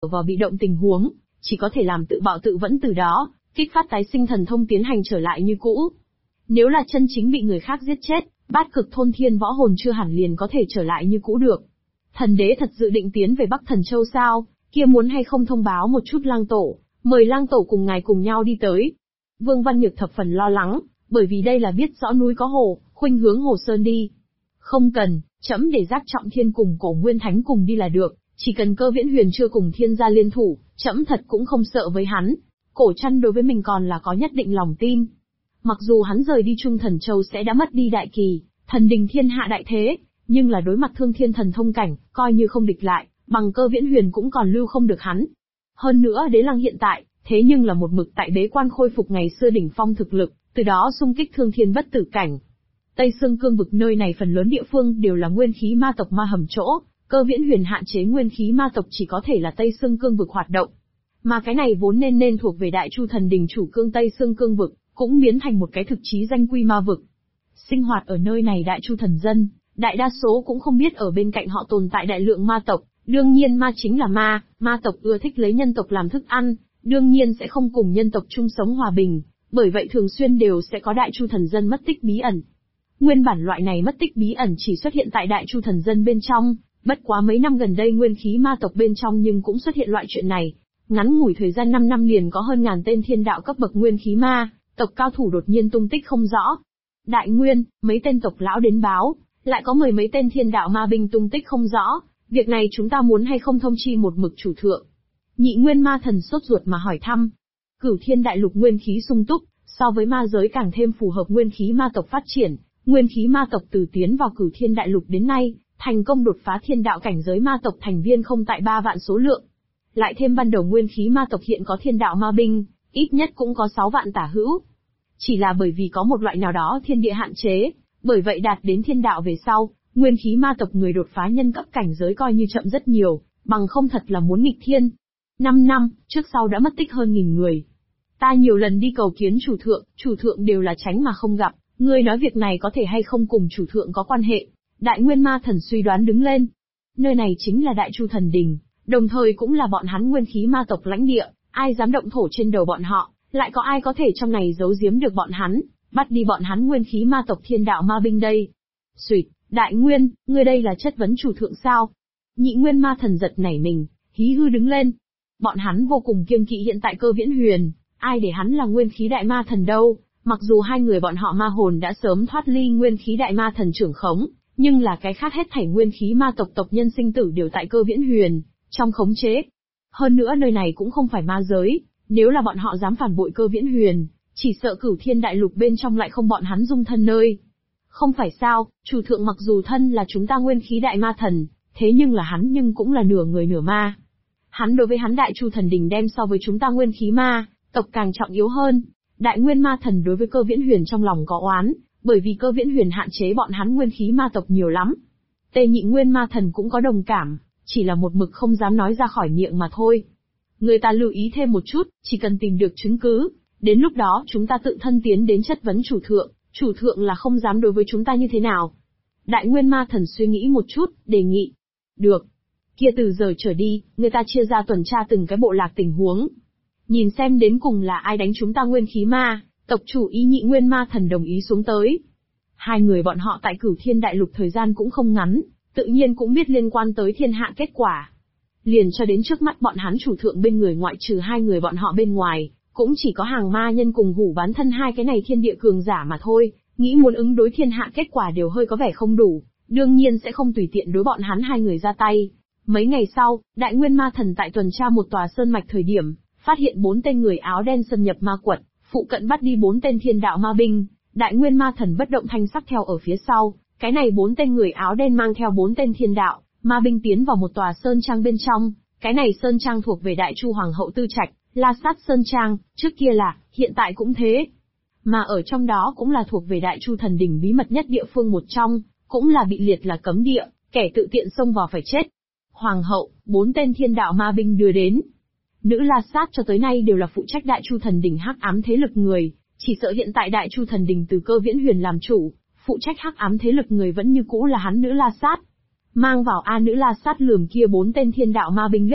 vào bị động tình huống, chỉ có thể làm tự bạo tự vẫn từ đó, kích phát tái sinh thần thông tiến hành trở lại như cũ. Nếu là chân chính bị người khác giết chết, bát cực thôn thiên võ hồn chưa hẳn liền có thể trở lại như cũ được. Thần đế thật dự định tiến về Bắc Thần Châu sao, kia muốn hay không thông báo một chút lang tổ, mời lang tổ cùng ngài cùng nhau đi tới. Vương Văn Nhược thập phần lo lắng, bởi vì đây là biết rõ núi có hồ, khuynh hướng Hồ Sơn đi. Không cần, trẫm để Giác Trọng Thiên cùng Cổ Nguyên Thánh cùng đi là được, chỉ cần Cơ Viễn Huyền chưa cùng thiên gia liên thủ, trẫm thật cũng không sợ với hắn. Cổ Trăn đối với mình còn là có nhất định lòng tin. Mặc dù hắn rời đi Trung Thần Châu sẽ đã mất đi đại kỳ, thần đình thiên hạ đại thế, nhưng là đối mặt thương thiên thần thông cảnh, coi như không địch lại, bằng Cơ Viễn Huyền cũng còn lưu không được hắn. Hơn nữa Đế Lăng hiện tại, thế nhưng là một mực tại bế quan khôi phục ngày xưa đỉnh phong thực lực, từ đó xung kích thương thiên bất tử cảnh. Tây Xương Cương vực nơi này phần lớn địa phương đều là nguyên khí ma tộc ma hầm chỗ, Cơ Viễn Huyền hạn chế nguyên khí ma tộc chỉ có thể là Tây Xương Cương vực hoạt động. Mà cái này vốn nên thuộc về Đại Chu Thần Đình chủ cương Tây Xương Cương vực, cũng biến thành một cái thực chí danh quy ma vực. Sinh hoạt ở nơi này Đại Chu thần dân, đại đa số cũng không biết ở bên cạnh họ tồn tại đại lượng ma tộc, đương nhiên ma chính là ma tộc ưa thích lấy nhân tộc làm thức ăn, đương nhiên sẽ không cùng nhân tộc chung sống hòa bình, bởi vậy thường xuyên đều sẽ có Đại Chu thần dân mất tích bí ẩn. Nguyên bản loại này mất tích bí ẩn chỉ xuất hiện tại Đại Chu thần dân bên trong, bất quá mấy năm gần đây nguyên khí ma tộc bên trong nhưng cũng xuất hiện loại chuyện này. Ngắn ngủi thời gian 5 năm liền có hơn ngàn tên thiên đạo cấp bậc nguyên khí ma tộc cao thủ đột nhiên tung tích không rõ. Đại Nguyên, mấy tên tộc lão đến báo, lại có mười mấy tên thiên đạo ma binh tung tích không rõ, việc này chúng ta muốn hay không thông chi một mực chủ thượng. Nhị Nguyên ma thần sốt ruột mà hỏi thăm. Cửu Thiên đại lục nguyên khí sung túc, so với ma giới càng thêm phù hợp nguyên khí ma tộc phát triển, nguyên khí ma tộc từ tiến vào Cửu Thiên đại lục đến nay, thành công đột phá thiên đạo cảnh giới ma tộc thành viên không tại 3 vạn số lượng. Lại thêm ban đầu nguyên khí ma tộc hiện có thiên đạo ma binh, ít nhất cũng có 6 vạn tả hữu. Chỉ là bởi vì có một loại nào đó thiên địa hạn chế, bởi vậy đạt đến thiên đạo về sau, nguyên khí ma tộc người đột phá nhân cấp cảnh giới coi như chậm rất nhiều, bằng không thật là muốn nghịch thiên. 5 năm, trước sau đã mất tích hơn 1000 người. Ta nhiều lần đi cầu kiến chủ thượng đều là tránh mà không gặp, ngươi nói việc này có thể hay không cùng chủ thượng có quan hệ. Đại Nguyên ma thần suy đoán đứng lên. Nơi này chính là Đại Chu thần đình, đồng thời cũng là bọn hắn nguyên khí ma tộc lãnh địa, ai dám động thổ trên đầu bọn họ, lại có ai có thể trong này giấu giếm được bọn hắn, bắt đi bọn hắn nguyên khí ma tộc thiên đạo ma binh đây. Xuyệt, Đại Nguyên, ngươi đây là chất vấn chủ thượng sao? Nhị Nguyên ma thần giật nảy mình, hí hư đứng lên. Bọn hắn vô cùng kiêng kỵ hiện tại Cơ Viễn Huyền, ai để hắn là nguyên khí đại ma thần đâu, mặc dù hai người bọn họ ma hồn đã sớm thoát ly nguyên khí đại ma thần trưởng khống, nhưng là cái khác hết thảy nguyên khí ma tộc tộc nhân sinh tử đều tại Cơ Viễn Huyền trong khống chế. Hơn nữa nơi này cũng không phải ma giới, nếu là bọn họ dám phản bội Cơ Viễn Huyền, chỉ sợ Cửu Thiên đại lục bên trong lại không bọn hắn dung thân nơi. Không phải sao, chủ thượng mặc dù thân là chúng ta nguyên khí đại ma thần, thế nhưng là hắn nhưng cũng là nửa người nửa ma. Hắn đối với hắn Đại Chu thần đình đem so với chúng ta nguyên khí ma tộc càng trọng yếu hơn. Đại Nguyên ma thần đối với Cơ Viễn Huyền trong lòng có oán, bởi vì Cơ Viễn Huyền hạn chế bọn hắn nguyên khí ma tộc nhiều lắm. Tề Nhị Nguyên ma thần cũng có đồng cảm, chỉ là một mực không dám nói ra khỏi miệng mà thôi. Người ta lưu ý thêm một chút, chỉ cần tìm được chứng cứ, đến lúc đó chúng ta tự thân tiến đến chất vấn chủ thượng là không dám đối với chúng ta như thế nào. Đại Nguyên ma thần suy nghĩ một chút, đề nghị. Được. Kia từ giờ trở đi, người ta chia ra tuần tra từng cái bộ lạc tình huống. Nhìn xem đến cùng là ai đánh chúng ta nguyên khí ma, tộc chủ ý Nhị Nguyên ma thần đồng ý xuống tới. Hai người bọn họ tại Cửu Thiên đại lục thời gian cũng không ngắn, tự nhiên cũng biết liên quan tới thiên hạ kết quả. Liền cho đến trước mắt bọn hắn chủ thượng bên người ngoại trừ hai người bọn họ bên ngoài, cũng chỉ có Hàng Ma Nhân cùng Hủ Bán Thân hai cái này thiên địa cường giả mà thôi, nghĩ muốn ứng đối thiên hạ kết quả đều hơi có vẻ không đủ, đương nhiên sẽ không tùy tiện đối bọn hắn hai người ra tay. Mấy ngày sau, Đại Nguyên ma thần tại tuần tra một tòa sơn mạch thời điểm, phát hiện 4 tên người áo đen xâm nhập ma quật, phụ cận bắt đi 4 tên thiên đạo ma binh. Đại Nguyên ma thần bất động thanh sắc theo ở phía sau, cái này 4 tên người áo đen mang theo 4 tên thiên đạo ma binh tiến vào một tòa sơn trang bên trong. Cái này sơn trang thuộc về Đại Chu hoàng hậu tư trạch, La Sát Sơn Trang, trước kia là, hiện tại cũng thế. Mà ở trong đó cũng là thuộc về Đại Chu thần đình bí mật nhất địa phương một trong, cũng là bị liệt là cấm địa, kẻ tự tiện xông vào phải chết. Hoàng hậu, 4 tên thiên đạo ma binh đưa đến. Nữ La Sát cho tới nay đều là phụ trách Đại Chu thần đình hắc ám thế lực người, chỉ sợ hiện tại Đại Chu thần đình từ Cơ Viễn Huyền làm chủ, phụ trách hắc ám thế lực người vẫn như cũ là hắn Nữ La Sát. Mang vào A Nữ La Sát lườm kia 4 tên thiên đạo ma binh liếc mắt,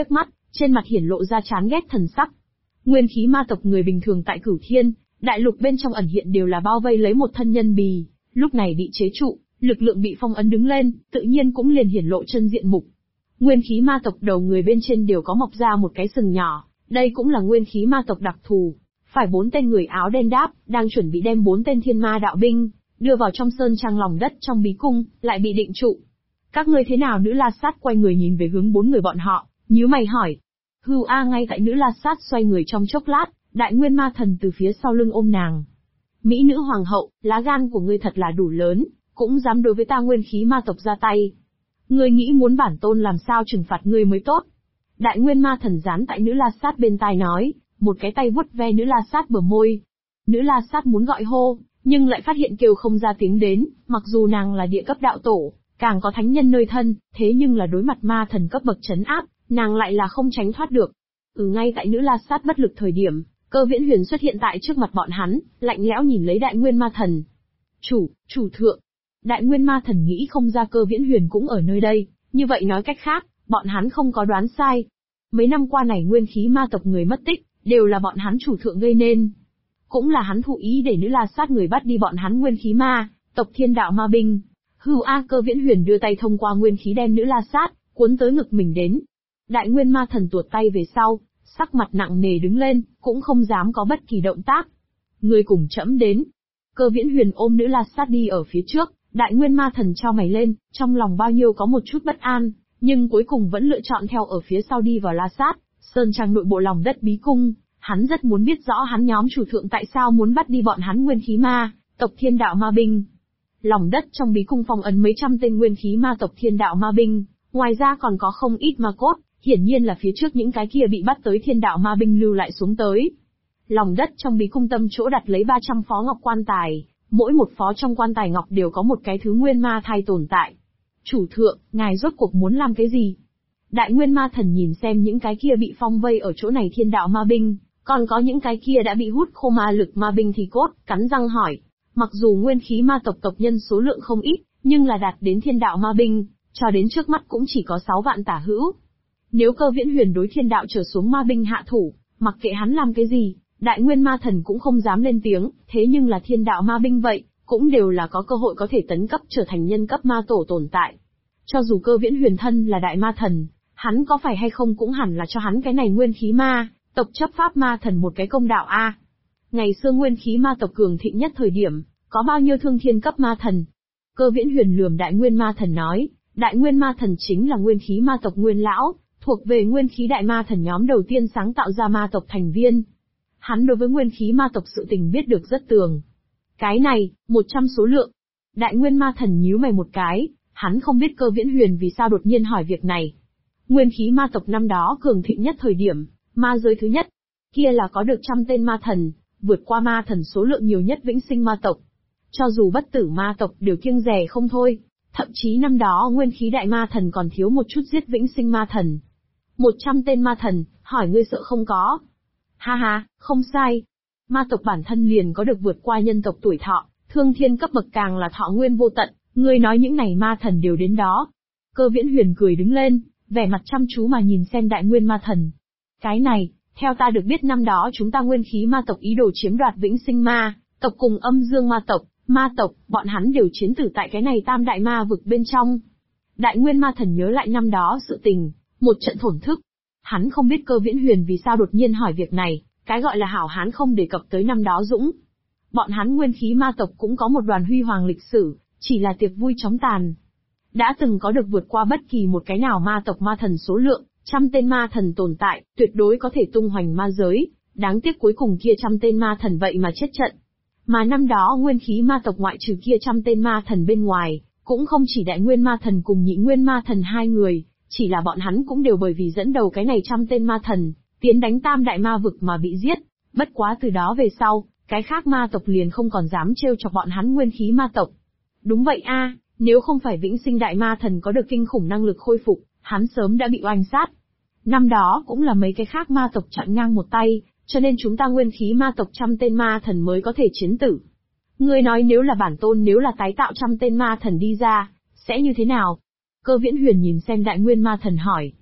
trên mặt hiển lộ ra chán ghét thần sắc. Nguyên khí ma tộc người bình thường tại Cửu Thiên đại lục bên trong ẩn hiện đều là bao vây lấy một thân nhân bì, lúc này bị chế trụ, lực lượng bị phong ấn đứng lên, tự nhiên cũng liền hiển lộ chân diện mục. Nguyên khí ma tộc đầu người bên trên đều có mọc ra một cái sừng nhỏ, đây cũng là nguyên khí ma tộc đặc thù. Phải 4 tên người áo đen đáp, đang chuẩn bị đem 4 tên thiên ma đạo binh đưa vào trong sơn trang lòng đất trong bí cung, lại bị định trụ. Các ngươi thế nào? Nữ La Sát quay người nhìn về hướng 4 người bọn họ, nhíu mày hỏi. Hưu A. Ngay tại Nữ La Sát xoay người trong chốc lát, Đại Nguyên Ma Thần từ phía sau lưng ôm nàng. Mỹ nữ hoàng hậu, lá gan của ngươi thật là đủ lớn, cũng dám đối với ta nguyên khí ma tộc ra tay. Ngươi nghĩ muốn bản tôn làm sao trừng phạt ngươi mới tốt. Đại Nguyên Ma Thần dán tại Nữ La Sát bên tai nói, một cái tay vuốt ve Nữ La Sát bờ môi. Nữ La Sát muốn gọi hô, nhưng lại phát hiện kêu không ra tiếng đến, mặc dù nàng là địa cấp đạo tổ, càng có thánh nhân nơi thân, thế nhưng là đối mặt ma thần cấp bậc trấn áp, nàng lại là không tránh thoát được. Ngay tại Nữ La Sát bất lực thời điểm, Cơ Viễn Huyền xuất hiện tại trước mặt bọn hắn, lạnh lẽo nhìn lấy Đại Nguyên Ma Thần. Chủ thượng. Đại Nguyên Ma Thần nghĩ không ra Cơ Viễn Huyền cũng ở nơi đây, như vậy nói cách khác, bọn hắn không có đoán sai. Mấy năm qua này nguyên khí ma tộc người mất tích, đều là bọn hắn chủ thượng gây nên. Cũng là hắn thụ ý để Nữ La Sát người bắt đi bọn hắn nguyên khí ma, tộc Thiên Đạo Ma Binh. Hưu A. Cơ Viễn Huyền đưa tay thông qua nguyên khí đem Nữ La Sát cuốn tới ngực mình đến. Đại Nguyên Ma Thần tuột tay về sau, sắc mặt nặng nề đứng lên, cũng không dám có bất kỳ động tác. Người cùng trẫm đến. Cơ Viễn Huyền ôm Nữ La Sát đi ở phía trước, Đại Nguyên Ma Thần chau mày lên, trong lòng bao nhiêu có một chút bất an, nhưng cuối cùng vẫn lựa chọn theo ở phía sau đi vào La Sát, sơn trang nội bộ lòng đất bí cung. Hắn rất muốn biết rõ hắn nhóm chủ thượng tại sao muốn bắt đi bọn hắn nguyên khí ma, tộc Thiên Đạo Ma Binh. Lòng đất trong bí cung phong ấn mấy trăm tên nguyên khí ma tộc Thiên Đạo Ma Binh, ngoài ra còn có không ít ma cốt, hiển nhiên là phía trước những cái kia bị bắt tới Thiên Đạo Ma Binh lưu lại xuống tới. Lòng đất trong bí cung tâm chỗ đặt lấy 300 phó ngọc quan tài, mỗi một phó trong quan tài ngọc đều có một cái thứ nguyên ma thai tồn tại. Chủ thượng, ngài rốt cuộc muốn làm cái gì? Đại Nguyên Ma Thần nhìn xem những cái kia bị phong vây ở chỗ này Thiên Đạo Ma Binh, còn có những cái kia đã bị hút khô ma lực ma binh thì cốt, cắn răng hỏi. Mặc dù nguyên khí ma tộc tộc nhân số lượng không ít, nhưng là đạt đến Thiên Đạo Ma Binh, cho đến trước mắt cũng chỉ có 6 vạn tả hữu. Nếu Cơ Viễn Huyền đối Thiên Đạo trở xuống ma binh hạ thủ, mặc kệ hắn làm cái gì, Đại Nguyên Ma Thần cũng không dám lên tiếng, thế nhưng là Thiên Đạo Ma Binh vậy, cũng đều là có cơ hội có thể tấn cấp trở thành nhân cấp ma tổ tồn tại. Cho dù Cơ Viễn Huyền thân là Đại Ma Thần, hắn có phải hay không cũng hẳn là cho hắn cái này nguyên khí ma tộc chấp pháp ma thần một cái công đạo a. Ngày xưa nguyên khí ma tộc cường thịnh nhất thời điểm, có bao nhiêu thương thiên cấp ma thần? Cơ Viễn Huyền lườm Đại Nguyên Ma Thần nói, Đại Nguyên Ma Thần chính là nguyên khí ma tộc nguyên lão, thuộc về nguyên khí đại ma thần nhóm đầu tiên sáng tạo ra ma tộc thành viên. Hắn đối với nguyên khí ma tộc sự tình biết được rất tường. Cái này, 100 số lượng. Đại Nguyên Ma Thần nhíu mày một cái, hắn không biết Cơ Viễn Huyền vì sao đột nhiên hỏi việc này. Nguyên khí ma tộc năm đó cường thịnh nhất thời điểm, ma giới thứ nhất, kia là có được 100 tên ma thần, vượt qua ma thần số lượng nhiều nhất vĩnh sinh ma tộc. Cho dù bất tử ma tộc đều kiêng dè không thôi, thậm chí năm đó nguyên khí đại ma thần còn thiếu một chút giết vĩnh sinh ma thần. 100 tên ma thần, hỏi ngươi sợ không có? Ha ha, không sai. Ma tộc bản thân liền có được vượt qua nhân tộc tuổi thọ, thương thiên cấp bậc càng là thọ nguyên vô tận, ngươi nói những này ma thần đều đến đó. Cơ Viễn Huyền cười đứng lên, vẻ mặt chăm chú mà nhìn xem Đại Nguyên Ma Thần. Cái này, theo ta được biết năm đó chúng ta nguyên khí ma tộc ý đồ chiếm đoạt vĩnh sinh ma tộc cùng âm dương ma tộc, bọn hắn đều chiến tử tại cái này tam đại ma vực bên trong. Đại Nguyên Ma Thần nhớ lại năm đó sự tình, một trận thổn thức. Hắn không biết Cơ Viễn Huyền vì sao đột nhiên hỏi việc này, cái gọi là hảo hán không đề cập tới năm đó dũng. Bọn hắn nguyên khí ma tộc cũng có một đoàn huy hoàng lịch sử, chỉ là tiệc vui chóng tàn. Đã từng có được vượt qua bất kỳ một cái nào ma tộc ma thần số lượng, 100 tên ma thần tồn tại, tuyệt đối có thể tung hoành ma giới, đáng tiếc cuối cùng kia 100 tên ma thần vậy mà chết trận. Mà năm đó nguyên khí ma tộc ngoại trừ kia 100 tên ma thần bên ngoài, cũng không chỉ Đại Nguyên Ma Thần cùng Nhị Nguyên Ma Thần hai người, chỉ là bọn hắn cũng đều bởi vì dẫn đầu cái này 100 tên ma thần, tiến đánh tam đại ma vực mà bị giết. Bất quá từ đó về sau, cái khác ma tộc liền không còn dám trêu chọc bọn hắn nguyên khí ma tộc. Đúng vậy a, nếu không phải vĩnh sinh đại ma thần có được kinh khủng năng lực khôi phục, hắn sớm đã bị oanh sát. Năm đó cũng là mấy cái khác ma tộc chặn ngang một tay, cho nên chúng ta nguyên khí ma tộc 100 tên ma thần mới có thể chiến tử. Ngươi nói nếu là bản tôn nếu là tái tạo 100 tên ma thần đi ra, sẽ như thế nào? Cơ Viễn Huyền nhìn xem Đại Nguyên Ma Thần hỏi.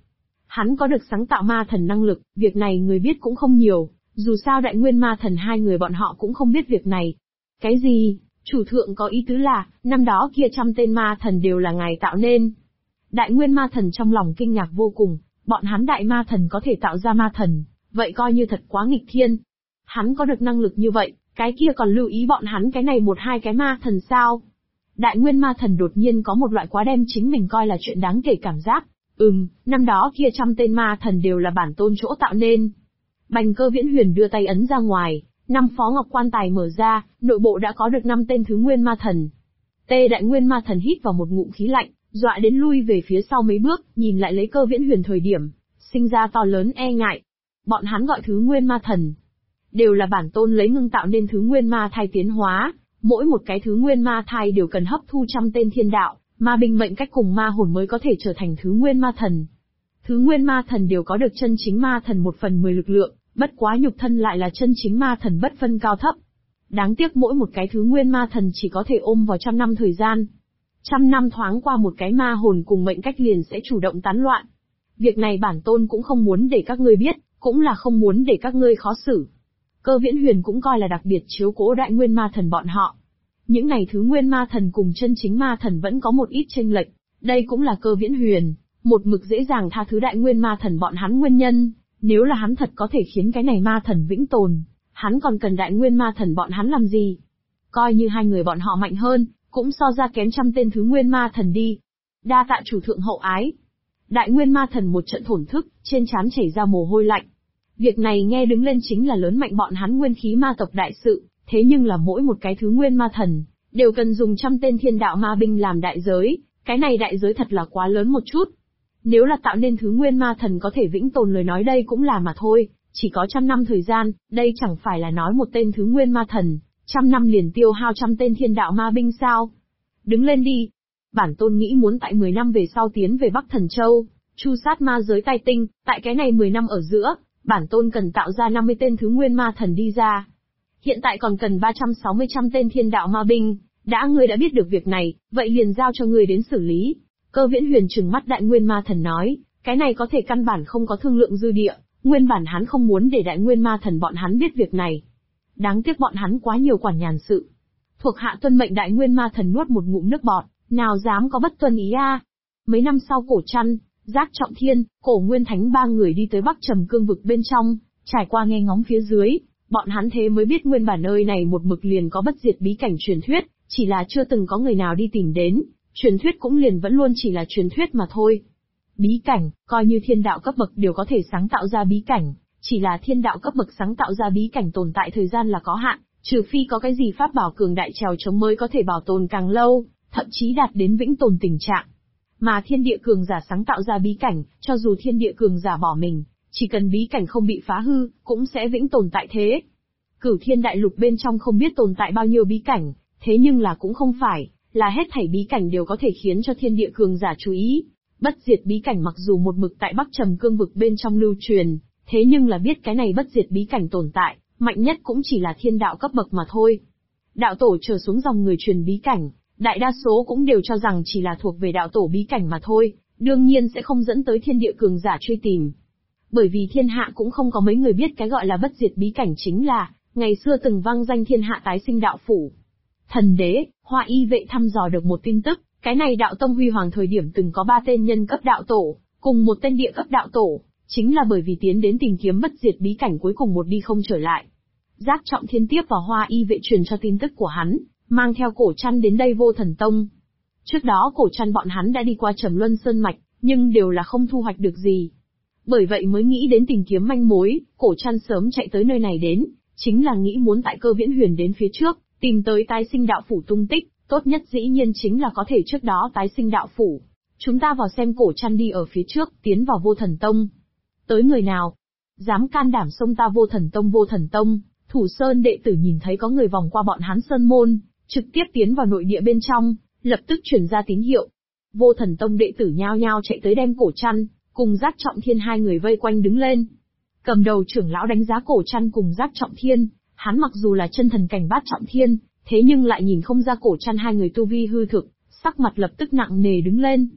Hắn có được sáng tạo ma thần năng lực, việc này người biết cũng không nhiều, dù sao Đại Nguyên Ma Thần hai người bọn họ cũng không biết việc này. Cái gì? Chủ thượng có ý tứ là, năm đó kia 100 tên ma thần đều là ngài tạo nên. Đại Nguyên Ma Thần trong lòng kinh ngạc vô cùng, bọn hắn Đại Ma Thần có thể tạo ra ma thần, vậy coi như thật quá nghịch thiên. Hắn có được năng lực như vậy, cái kia còn lưu ý bọn hắn cái này một hai cái ma thần sao? Đại Nguyên Ma Thần đột nhiên có một loại quá đem chính mình coi là chuyện đáng kể cảm giác. Năm đó kia 100 tên ma thần đều là bản tôn chỗ tạo nên. Bành Cơ Viễn Huyền đưa tay ấn ra ngoài, 5 phó ngọc quan tài mở ra, nội bộ đã có được 5 tên thứ nguyên ma thần. Đại Nguyên Ma Thần hít vào một ngụm khí lạnh, dọa đến lui về phía sau mấy bước, nhìn lại lấy Cơ Viễn Huyền thời điểm, sinh ra to lớn e ngại. Bọn hắn gọi thứ nguyên ma thần, đều là bản tôn lấy ngưng tạo nên thứ nguyên ma thai tiến hóa, mỗi một cái thứ nguyên ma thai đều cần hấp thu 100 tên thiên đạo, ma binh mệnh cách cùng ma hồn mới có thể trở thành thứ nguyên ma thần. Thứ nguyên ma thần đều có được chân chính ma thần 1/10 lực lượng, bất quá nhục thân lại là chân chính ma thần bất phân cao thấp. Đáng tiếc mỗi một cái thứ nguyên ma thần chỉ có thể ôm vào 100 năm thời gian. 100 năm thoáng qua một cái ma hồn cùng mệnh cách liền sẽ chủ động tán loạn. Việc này bản tôn cũng không muốn để các ngươi biết, cũng là không muốn để các ngươi khó xử. Cơ Viễn Huyền cũng coi là đặc biệt chiếu cố Đại Nguyên Ma Thần bọn họ. Những này thứ nguyên ma thần cùng chân chính ma thần vẫn có một ít chênh lệch, đây cũng là Cơ Viễn Huyền một mực dễ dàng tha thứ Đại Nguyên Ma Thần bọn hắn nguyên nhân. Nếu là hắn thật có thể khiến cái này ma thần vĩnh tồn, hắn còn cần Đại Nguyên Ma Thần bọn hắn làm gì? Coi như hai người bọn họ mạnh hơn, cũng so ra kém 100 tên thứ nguyên ma thần đi. Đa tạ chủ thượng hậu ái. Đại Nguyên Ma Thần một trận thổn thức, trên trán chảy ra mồ hôi lạnh. Việc này nghe đứng lên chính là lớn mạnh bọn hắn nguyên khí ma tộc đại sự, thế nhưng là mỗi một cái thứ nguyên ma thần, đều cần dùng 100 tên thiên đạo ma binh làm đại giới, cái này đại giới thật là quá lớn một chút. Nếu là tạo nên thứ nguyên ma thần có thể vĩnh tồn lời nói đây cũng là mà thôi, chỉ có 100 năm thời gian, đây chẳng phải là nói một tên thứ nguyên ma thần, 100 năm liền tiêu hao 100 tên thiên đạo ma binh sao? Đứng lên đi. Bản tôn nghĩ muốn tại 10 năm về sau tiến về Bắc Thần Châu, chu sát ma giới tai tinh, tại cái này 10 năm ở giữa, bản tôn cần tạo ra 50 tên thứ nguyên ma thần đi ra. Hiện tại còn cần 360 tên thiên đạo ma binh, ngươi đã biết được việc này, vậy liền giao cho ngươi đến xử lý. Cơ Viễn Huyền trừng mắt Đại Nguyên Ma Thần nói, cái này có thể căn bản không có thương lượng dư địa, nguyên bản hắn không muốn để Đại Nguyên Ma Thần bọn hắn biết việc này. Đáng tiếc bọn hắn quá nhiều quản nhàn sự. Thuộc hạ tuân mệnh. Đại Nguyên Ma Thần nuốt một ngụm nước bọt, nào dám có bất tuân ý a. Mấy năm sau Cổ Trăn, Giác Trọng Thiên, Cổ Nguyên Thánh ba người đi tới Bắc Trầm Cương vực bên trong, trải qua nghe ngóng phía dưới, bọn hắn thế mới biết nguyên bản nơi này một mực liền có bất diệt bí cảnh truyền thuyết, chỉ là chưa từng có người nào đi tìm đến, truyền thuyết cũng liền vẫn luôn chỉ là truyền thuyết mà thôi. Bí cảnh, coi như thiên đạo cấp bậc đều có thể sáng tạo ra bí cảnh, chỉ là thiên đạo cấp bậc sáng tạo ra bí cảnh tồn tại thời gian là có hạn, trừ phi có cái gì pháp bảo cường đại trèo chống mới có thể bảo tồn càng lâu, thậm chí đạt đến vĩnh tồn tình trạng. Mà thiên địa cường giả sáng tạo ra bí cảnh, cho dù thiên địa cường giả bỏ mình, chỉ cần bí cảnh không bị phá hư, cũng sẽ vĩnh tồn tại thế. Cửu Thiên Đại Lục bên trong không biết tồn tại bao nhiêu bí cảnh, thế nhưng là cũng không phải là hết thảy bí cảnh đều có thể khiến cho thiên địa cường giả chú ý. Bất diệt bí cảnh mặc dù một mực tại Bắc Trầm Cương vực bên trong lưu truyền, thế nhưng là biết cái này bất diệt bí cảnh tồn tại, mạnh nhất cũng chỉ là thiên đạo cấp bậc mà thôi. Đạo tổ trở xuống dòng người truyền bí cảnh, đại đa số cũng đều cho rằng chỉ là thuộc về đạo tổ bí cảnh mà thôi, đương nhiên sẽ không dẫn tới thiên địa cường giả truy tìm. Bởi vì thiên hạ cũng không có mấy người biết cái gọi là bất diệt bí cảnh chính là, ngày xưa từng vang danh thiên hạ tái sinh đạo phủ. Thần đế, Hoa Y vệ thăm dò được một tin tức, cái này đạo tông huy hoàng thời điểm từng có 3 tên nhân cấp đạo tổ, cùng một tên địa cấp đạo tổ, chính là bởi vì tiến đến tìm kiếm bất diệt bí cảnh cuối cùng một đi không trở lại. Giác Trọng Thiên tiếp vào Hoa Y vệ truyền cho tin tức của hắn, mang theo Cổ Trăn đến đây Vô Thần Tông. Trước đó Cổ Trăn bọn hắn đã đi qua Trầm Luân Sơn Mạch, nhưng đều là không thu hoạch được gì. Bởi vậy mới nghĩ đến tìm kiếm manh mối, Cổ Trăn sớm chạy tới nơi này đến, chính là nghĩ muốn tại Cơ Viễn Huyền đến phía trước, tìm tới tái sinh đạo phủ tung tích, tốt nhất dĩ nhiên chính là có thể trước đó tái sinh đạo phủ. Chúng ta vào xem. Cổ Trăn đi ở phía trước, tiến vào Vô Thần Tông. Tới người nào? Dám can đảm xông ta Vô Thần Tông? Vô Thần Tông, Thủ Sơn đệ tử nhìn thấy có người vòng qua bọn hắn sơn môn, trực tiếp tiến vào nội địa bên trong, lập tức truyền ra tín hiệu. Vô Thần Tông đệ tử nhao nhao chạy tới đem Cổ Trăn cùng Giác Trọng Thiên hai người vây quanh đứng lên. Cầm đầu trưởng lão đánh giá Cổ Trăn cùng Giác Trọng Thiên, hắn mặc dù là chân thần cảnh Bát Trọng Thiên, thế nhưng lại nhìn không ra Cổ Trăn hai người tu vi hư thực, sắc mặt lập tức nặng nề đứng lên.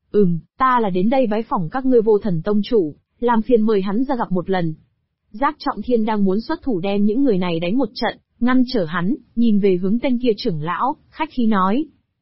Ta là đến đây bái phỏng các ngươi Vô Thần Tông chủ, làm phiền mời hắn ra gặp một lần. Giác Trọng Thiên đang muốn xuất thủ đem những người này đánh một trận, ngăn trở hắn, nhìn về hướng tên kia trưởng lão, khách khí nói.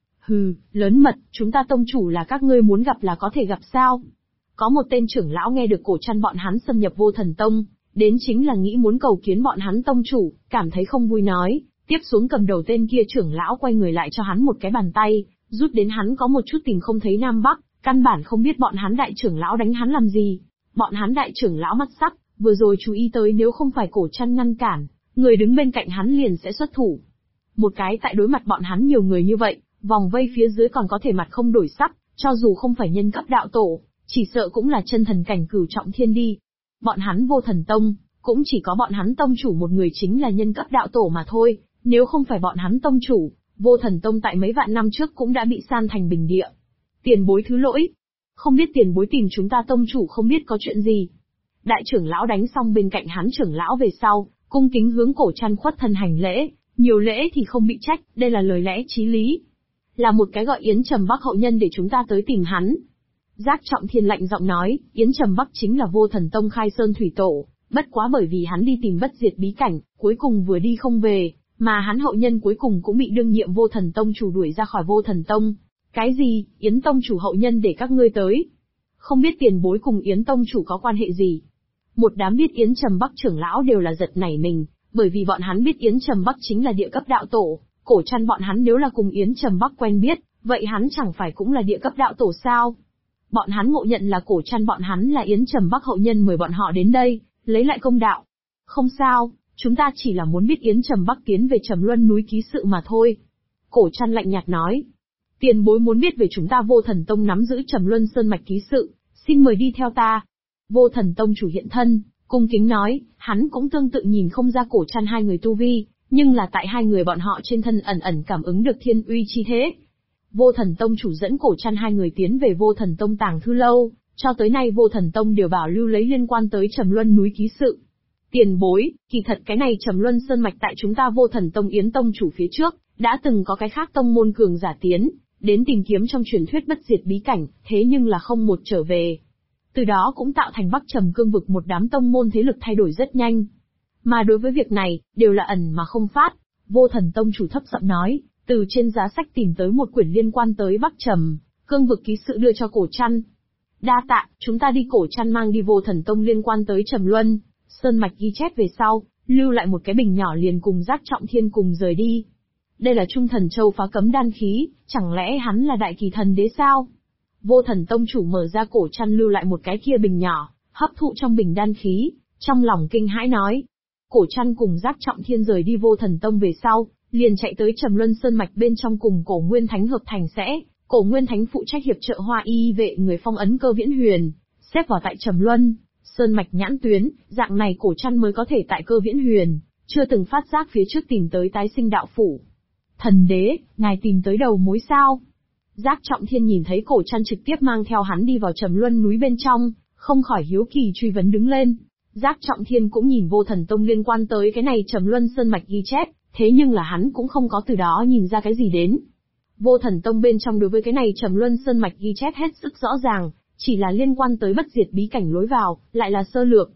Lớn mật, chúng ta tông chủ là các ngươi muốn gặp là có thể gặp sao? Có một tên trưởng lão nghe được Cổ Trăn bọn hắn xâm nhập Vô Thần Tông, đến chính là nghĩ muốn cầu kiến bọn hắn tông chủ, cảm thấy không vui nói, tiếp xuống cầm đầu tên kia trưởng lão quay người lại cho hắn một cái bàn tay, rút đến hắn có một chút tìm không thấy Nam Bắc, căn bản không biết bọn hắn đại trưởng lão đánh hắn làm gì. Bọn hắn đại trưởng lão mắt sắc, vừa rồi chú ý tới nếu không phải Cổ Trăn ngăn cản, người đứng bên cạnh hắn liền sẽ xuất thủ. Một cái tại đối mặt bọn hắn nhiều người như vậy, vòng vây phía dưới còn có thể mặt không đổi sắc, cho dù không phải nhân cấp đạo tổ, chỉ sợ cũng là chân thần cảnh cửu trọng thiên đi. Bọn hắn Vô Thần Tông, cũng chỉ có bọn hắn tông chủ một người chính là nhân cấp đạo tổ mà thôi, nếu không phải bọn hắn tông chủ, Vô Thần Tông tại mấy vạn năm trước cũng đã bị san thành bình địa. Tiền bối thứ lỗi. Không biết tiền bối tìm chúng ta tông chủ không biết có chuyện gì. Đại trưởng lão đánh xong bên cạnh hắn trưởng lão về sau, cung kính hướng Cổ Trăn khuất thân hành lễ, nhiều lễ thì không bị trách, đây là lời lẽ chí lý. Là một cái gọi Yến Trầm Bắc hậu nhân để chúng ta tới tìm hắn. Giác Trọng Thiên lạnh giọng nói, Yến Trầm Bắc chính là Vô Thần Tông khai sơn thủy tổ, bất quá bởi vì hắn đi tìm bất diệt bí cảnh, cuối cùng vừa đi không về, mà hắn hậu nhân cuối cùng cũng bị đương nhiệm Vô Thần Tông chủ đuổi ra khỏi Vô Thần Tông. Cái gì, Yến Tông chủ hậu nhân để các ngươi tới? Không biết tiền bối cùng Yến Tông chủ có quan hệ gì? Một đám biết Yến Trầm Bắc trưởng lão đều là giật nảy mình, bởi vì bọn hắn biết Yến Trầm Bắc chính là địa cấp đạo tổ, Cổ Trăn bọn hắn nếu là cùng Yến Trầm Bắc quen biết, vậy hắn chẳng phải cũng là địa cấp đạo tổ sao? Bọn hắn ngộ nhận là Cổ Trăn bọn hắn là Yến Trầm Bắc hậu nhân mời bọn họ đến đây, lấy lại công đạo. Không sao, chúng ta chỉ là muốn biết Yến Trầm Bắc tiến về Trầm Luân núi ký sự mà thôi. Cổ Trăn lạnh nhạt nói. Tiền bối muốn biết về chúng ta Vô Thần Tông nắm giữ Trầm Luân Sơn mạch ký sự, xin mời đi theo ta. Vô Thần Tông chủ hiện thân, cung kính nói, hắn cũng tương tự nhìn không ra Cổ Trăn hai người tu vi, nhưng là tại hai người bọn họ trên thân ẩn ẩn cảm ứng được thiên uy chi thế. Vô Thần Tông chủ dẫn Cổ Trăn hai người tiến về Vô Thần Tông tàng thư lâu, cho tới nay Vô Thần Tông đều bảo lưu lấy liên quan tới Trầm Luân núi ký sự. Tiền bối, kỳ thật cái này Trầm Luân Sơn mạch tại chúng ta Vô Thần Tông Yến Tông chủ phía trước, đã từng có cái khác tông môn cường giả tiến, đến tìm kiếm trong truyền thuyết bất diệt bí cảnh, thế nhưng là không một trở về. Từ đó cũng tạo thành Bắc Trầm cương vực một đám tông môn thế lực thay đổi rất nhanh. Mà đối với việc này, đều là ẩn mà không phát. Vô Thần Tông chủ thấp giọng nói, từ trên giá sách tìm tới một quyển liên quan tới Bắc Trầm, cương vực ký sự đưa cho Cổ Trăn. Đa tạ, chúng ta đi. Cổ Trăn mang đi Vô Thần Tông liên quan tới Trầm Luân Sơn mạch ghi chép về sau, lưu lại một cái bình nhỏ liền cùng Giác Trọng Thiên cùng rời đi. Đây là Trung Thần Châu phá cấm đan khí, chẳng lẽ hắn là đại kỳ thần đế sao? Vô Thần Tông chủ mở ra Cổ Trăn lưu lại một cái kia bình nhỏ, hấp thụ trong bình đan khí, trong lòng kinh hãi nói. Cổ Trăn cùng Giác Trọng Thiên rời đi Vô Thần Tông về sau, liền chạy tới Trầm Luân Sơn mạch bên trong cùng Cổ Nguyên Thánh hợp thành sẽ. Cổ Nguyên Thánh phụ trách hiệp trợ Hoa Y vệ người phong ấn Cơ Viễn Huyền, xếp vào tại Trầm Luân Sơn mạch nhãn tuyến, dạng này Cổ Trăn mới có thể tại Cơ Viễn Huyền, chưa từng phát giác phía trước tìm tới tái sinh đạo phủ. Thần đế, ngài tìm tới đầu mối sao? Giác Trọng Thiên nhìn thấy Cổ Trăn trực tiếp mang theo hắn đi vào Trầm Luân núi bên trong, không khỏi hiếu kỳ truy vấn đứng lên. Giác Trọng Thiên cũng nhìn Vô Thần Tông liên quan tới cái này Trầm Luân Sơn mạch ghi chép, thế nhưng là hắn cũng không có từ đó nhìn ra cái gì đến. Vô Thần Tông bên trong đối với cái này Trầm Luân Sơn mạch ghi chép hết sức rõ ràng, chỉ là liên quan tới bất diệt bí cảnh lối vào, lại là sơ lược.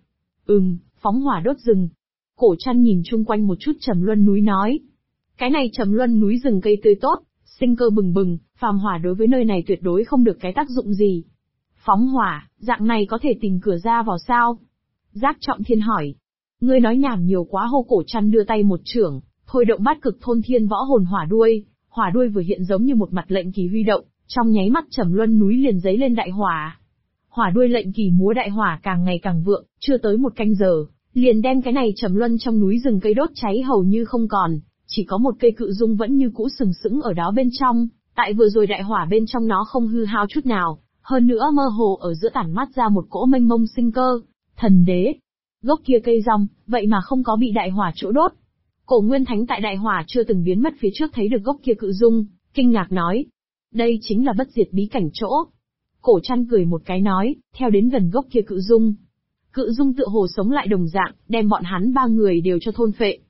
Phóng hỏa đốt rừng. Cổ Trăn nhìn chung quanh một chút Trầm Luân núi nói. Cái này Trầm Luân núi rừng cây tươi tốt, sinh cơ bừng bừng, phàm hỏa đối với nơi này tuyệt đối không được cái tác dụng gì. Phóng hỏa, dạng này có thể tìm cửa ra vào sao? Giác Trọng Thiên hỏi. Ngươi nói nhảm nhiều quá. Hô. Cổ Trăn đưa tay một chưởng, thôi động bát cực thôn thiên võ hồn hỏa đuôi vừa hiện giống như một mặt lệnh kỳ huy động, trong nháy mắt Trầm Luân núi liền giấy lên đại hỏa. Hỏa đuôi lệnh kỳ múa đại hỏa càng ngày càng vượng, chưa tới một canh giờ, liền đem cái này Trầm Luân trong núi rừng cây đốt cháy hầu như không còn, chỉ có một cây cự dung vẫn như cũ sừng sững ở đó bên trong, tại vừa rồi đại hỏa bên trong nó không hư hao chút nào, hơn nữa mơ hồ ở giữa tản mát ra một cỗ mênh mông sinh cơ. Thần đế, gốc kia cây rong, vậy mà không có bị đại hỏa chỗ đốt. Cổ Nguyên Thánh tại đại hỏa chưa từng biến mất phía trước thấy được gốc kia cự dung, kinh ngạc nói. Đây chính là bất diệt bí cảnh chỗ. Cổ Trăn cười một cái nói, theo đến gần gốc kia cự dung. Cự dung tựa hồ sống lại đồng dạng, đem bọn hắn ba người đều cho thôn phệ.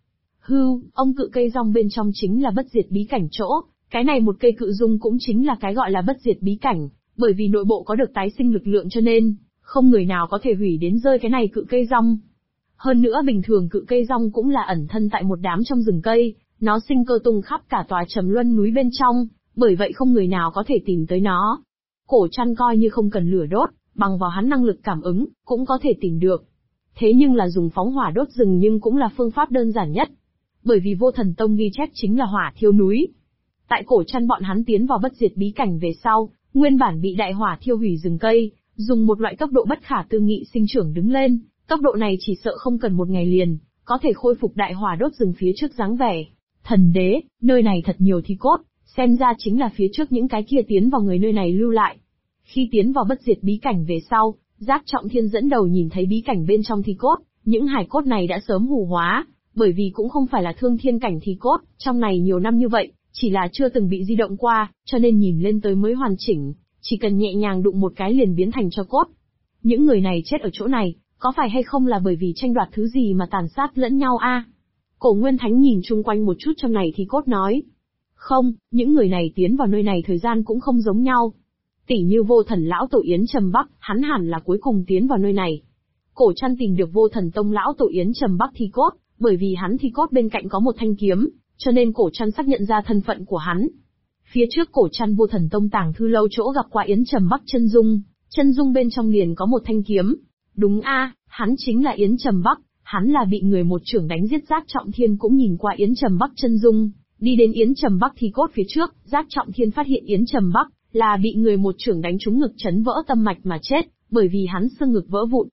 Ông cự cây rong bên trong chính là bất diệt bí cảnh chỗ, cái này một cây cự dung cũng chính là cái gọi là bất diệt bí cảnh, Bởi vì nội bộ có được tái sinh lực lượng cho nên, không người nào có thể hủy đến rơi cái này cự cây rong. Hơn nữa bình thường cự cây rong cũng là ẩn thân tại một đám trong rừng cây, nó sinh cơ tung khắp cả tòa Trầm Luân núi bên trong, bởi vậy không người nào có thể tìm tới nó. Cổ Trăn coi như không cần lửa đốt, bằng vào hắn năng lực cảm ứng, cũng có thể tìm được. Thế nhưng là dùng phóng hỏa đốt rừng nhưng cũng là phương pháp đơn giản nhất. Bởi vì Vô Thần Tông ghi chép chính là hỏa thiêu núi. Tại Cổ Trăn bọn hắn tiến vào bất diệt bí cảnh về sau, nguyên bản bị đại hỏa thiêu hủy rừng cây, dùng một loại tốc độ bất khả tư nghị sinh trưởng đứng lên, tốc độ này chỉ sợ không cần một ngày liền, có thể khôi phục đại hỏa đốt rừng phía trước dáng vẻ. Thần đế, nơi này thật nhiều thi cốt, xem ra chính là phía trước những cái kia tiến vào người nơi này lưu lại. Khi tiến vào bất diệt bí cảnh về sau, Giác Trọng Thiên dẫn đầu nhìn thấy bí cảnh bên trong thi cốt, những hài cốt này đã sớm hủ hóa, bởi vì cũng không phải là thương thiên cảnh thi cốt, trong này nhiều năm như vậy, chỉ là chưa từng bị di động qua, cho nên nhìn lên tới mới hoàn chỉnh, chỉ cần nhẹ nhàng đụng một cái liền biến thành tro cốt. Những người này chết ở chỗ này, có phải hay không là bởi vì tranh đoạt thứ gì mà tàn sát lẫn nhau a? Cổ Nguyên Thánh nhìn chung quanh một chút trong này thi cốt nói. Không, những người này tiến vào nơi này thời gian cũng không giống nhau. Tỷ như Vô Thần lão tổ Yến Trầm Bắc, hắn hẳn là cuối cùng tiến vào nơi này. Cổ Trăn tìm được Vô Thần Tông lão tổ Yến Trầm Bắc thi cốt, bởi vì hắn thi cốt bên cạnh có một thanh kiếm, cho nên Cổ Trăn xác nhận ra thân phận của hắn. Phía trước Cổ Trăn Vô Thần Tông tàng thư lâu chỗ gặp qua Yến Trầm Bắc chân dung bên trong liền có một thanh kiếm. Đúng a, hắn chính là Yến Trầm Bắc, hắn là bị người một trưởng đánh giết. Giác Trọng Thiên cũng nhìn qua Yến Trầm Bắc chân dung, đi đến Yến Trầm Bắc thi cốt phía trước, Giác Trọng Thiên phát hiện Yến Trầm Bắc là bị người một trưởng đánh trúng ngực chấn vỡ tâm mạch mà chết, bởi vì hắn xương ngực vỡ vụn.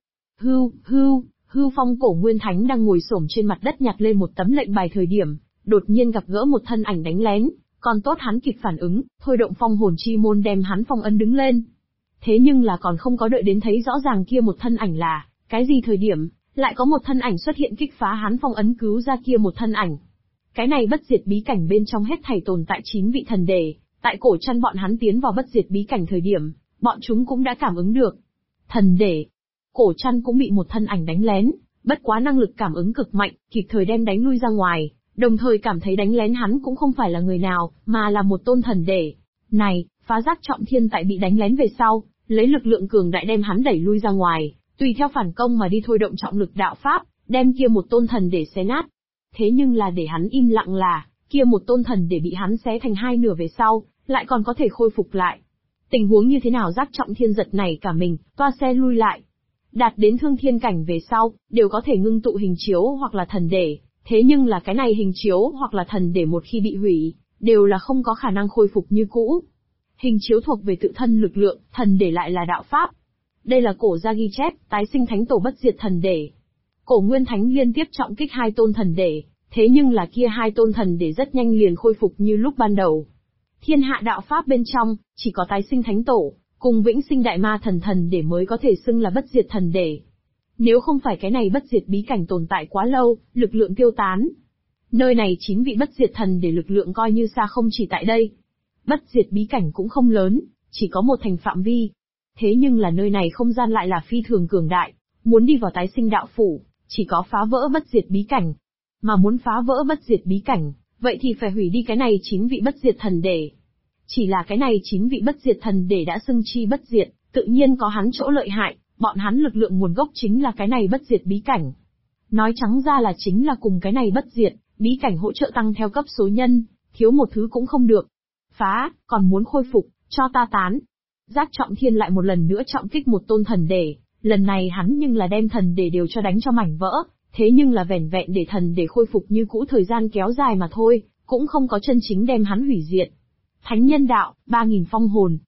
Hưu Phong Cổ Nguyên Thánh đang ngồi xổm trên mặt đất nhặt lên một tấm lệnh bài thời điểm, đột nhiên gặp gỡ một thân ảnh đánh lén, còn tốt hắn kịp phản ứng, thôi động phong hồn chi môn đem hắn phong ấn đứng lên. Thế nhưng là còn không có đợi đến thấy rõ ràng kia một thân ảnh là cái gì thời điểm, lại có một thân ảnh xuất hiện kích phá hắn phong ấn cứu ra kia một thân ảnh. Cái này bất diệt bí cảnh bên trong hết thảy tồn tại 9 vị thần đề, tại Cổ Trăn bọn hắn tiến vào bất diệt bí cảnh thời điểm, bọn chúng cũng đã cảm ứng được. Thần đề, Cổ Trăn cũng bị một thân ảnh đánh lén, bất quá năng lực cảm ứng cực mạnh, kịp thời đem đánh lui ra ngoài, đồng thời cảm thấy đánh lén hắn cũng không phải là người nào, mà là một tôn thần đề. Này, phá Giác Trọng Thiên tại bị đánh lén về sau, lấy lực lượng cường đại đem hắn đẩy lui ra ngoài, tùy theo phản công mà đi thôi động trọng lực đạo pháp, đem kia một tôn thần để xé nát. Thế nhưng là để hắn im lặng là, kia một tôn thần để bị hắn xé thành hai nửa về sau, lại còn có thể khôi phục lại. Tình huống như thế nào? Giác Trọng Thiên giật này cả mình, toa xe lui lại. Đạt đến thương thiên cảnh về sau, đều có thể ngưng tụ hình chiếu hoặc là thần để, thế nhưng là cái này hình chiếu hoặc là thần để một khi bị hủy, đều là không có khả năng khôi phục như cũ. Hình chiếu thuộc về tự thân lực lượng, thần để lại là đạo pháp. Đây là cổ gia ghi chép, tái sinh thánh tổ bất diệt thần để. Cổ Nguyên Thánh liên tiếp trọng kích hai tôn thần để, thế nhưng là kia hai tôn thần để rất nhanh liền khôi phục như lúc ban đầu. Thiên hạ đạo pháp bên trong, chỉ có tái sinh thánh tổ, cùng vĩnh sinh đại ma thần để mới có thể xưng là bất diệt thần để. Nếu không phải cái này bất diệt bí cảnh tồn tại quá lâu, lực lượng tiêu tán. Nơi này 9 vị bất diệt thần để lực lượng coi như xa không chỉ tại đây. Bất diệt bí cảnh cũng không lớn, chỉ có một thành phạm vi. Thế nhưng là nơi này không gian lại là phi thường cường đại, muốn đi vào tái sinh đạo phủ, chỉ có phá vỡ bất diệt bí cảnh. Mà muốn phá vỡ bất diệt bí cảnh, vậy thì phải hủy đi cái này 9 vị bất diệt thần để. Chỉ là cái này 9 vị bất diệt thần để đã xưng chi bất diệt, tự nhiên có hắn chỗ lợi hại, bọn hắn lực lượng nguồn gốc chính là cái này bất diệt bí cảnh. Nói trắng ra là chính là cùng cái này bất diệt, bí cảnh hỗ trợ tăng theo cấp số nhân, thiếu một thứ cũng không được. Phá, còn muốn khôi phục, cho ta tán. Giác Trọng Thiên lại một lần nữa trọng kích một tôn thần để, lần này hắn nhưng là đem thần để đều cho đánh cho mảnh vỡ, thế nhưng là vẻn vẹn để thần để khôi phục như cũ thời gian kéo dài mà thôi, cũng không có chân chính đem hắn hủy diệt. Thánh nhân đạo, 3000 phong hồn.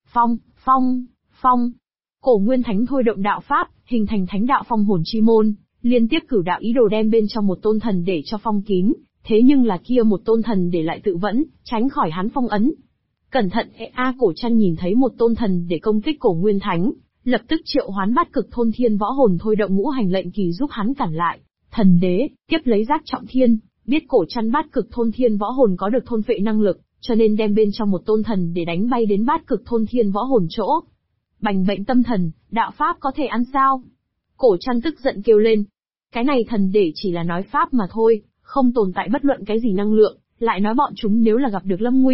Phong. Cổ Nguyên Thánh thôi động đạo pháp, hình thành thánh đạo phong hồn chi môn, liên tiếp cửu đạo ý đồ đem bên trong một tôn thần để cho phong kín, thế nhưng là kia một tôn thần để lại tự vẫn, tránh khỏi hắn phong ấn. Cẩn thận, Cổ Trăn nhìn thấy một tôn thần để công kích Cổ Nguyên Thánh, lập tức triệu hoán Bát Cực Thôn Thiên Võ Hồn thôi động ngũ hành lệnh kỳ giúp hắn cản lại. Thần đế, tiếp lấy Giác Trọng Thiên, biết Cổ Trăn Bát Cực Thôn Thiên Võ Hồn có được thôn phệ năng lực, cho nên đem bên trong một tôn thần để đánh bay đến Bát Cực Thôn Thiên Võ Hồn chỗ. Bành bệnh tâm thần, đạo pháp có thể ăn sao? Cổ Trăn tức giận kêu lên. Cái này thần để chỉ là nói pháp mà thôi, không tồn tại bất luận cái gì năng lượng, lại nói bọn chúng nếu là gặp được lâm nguy,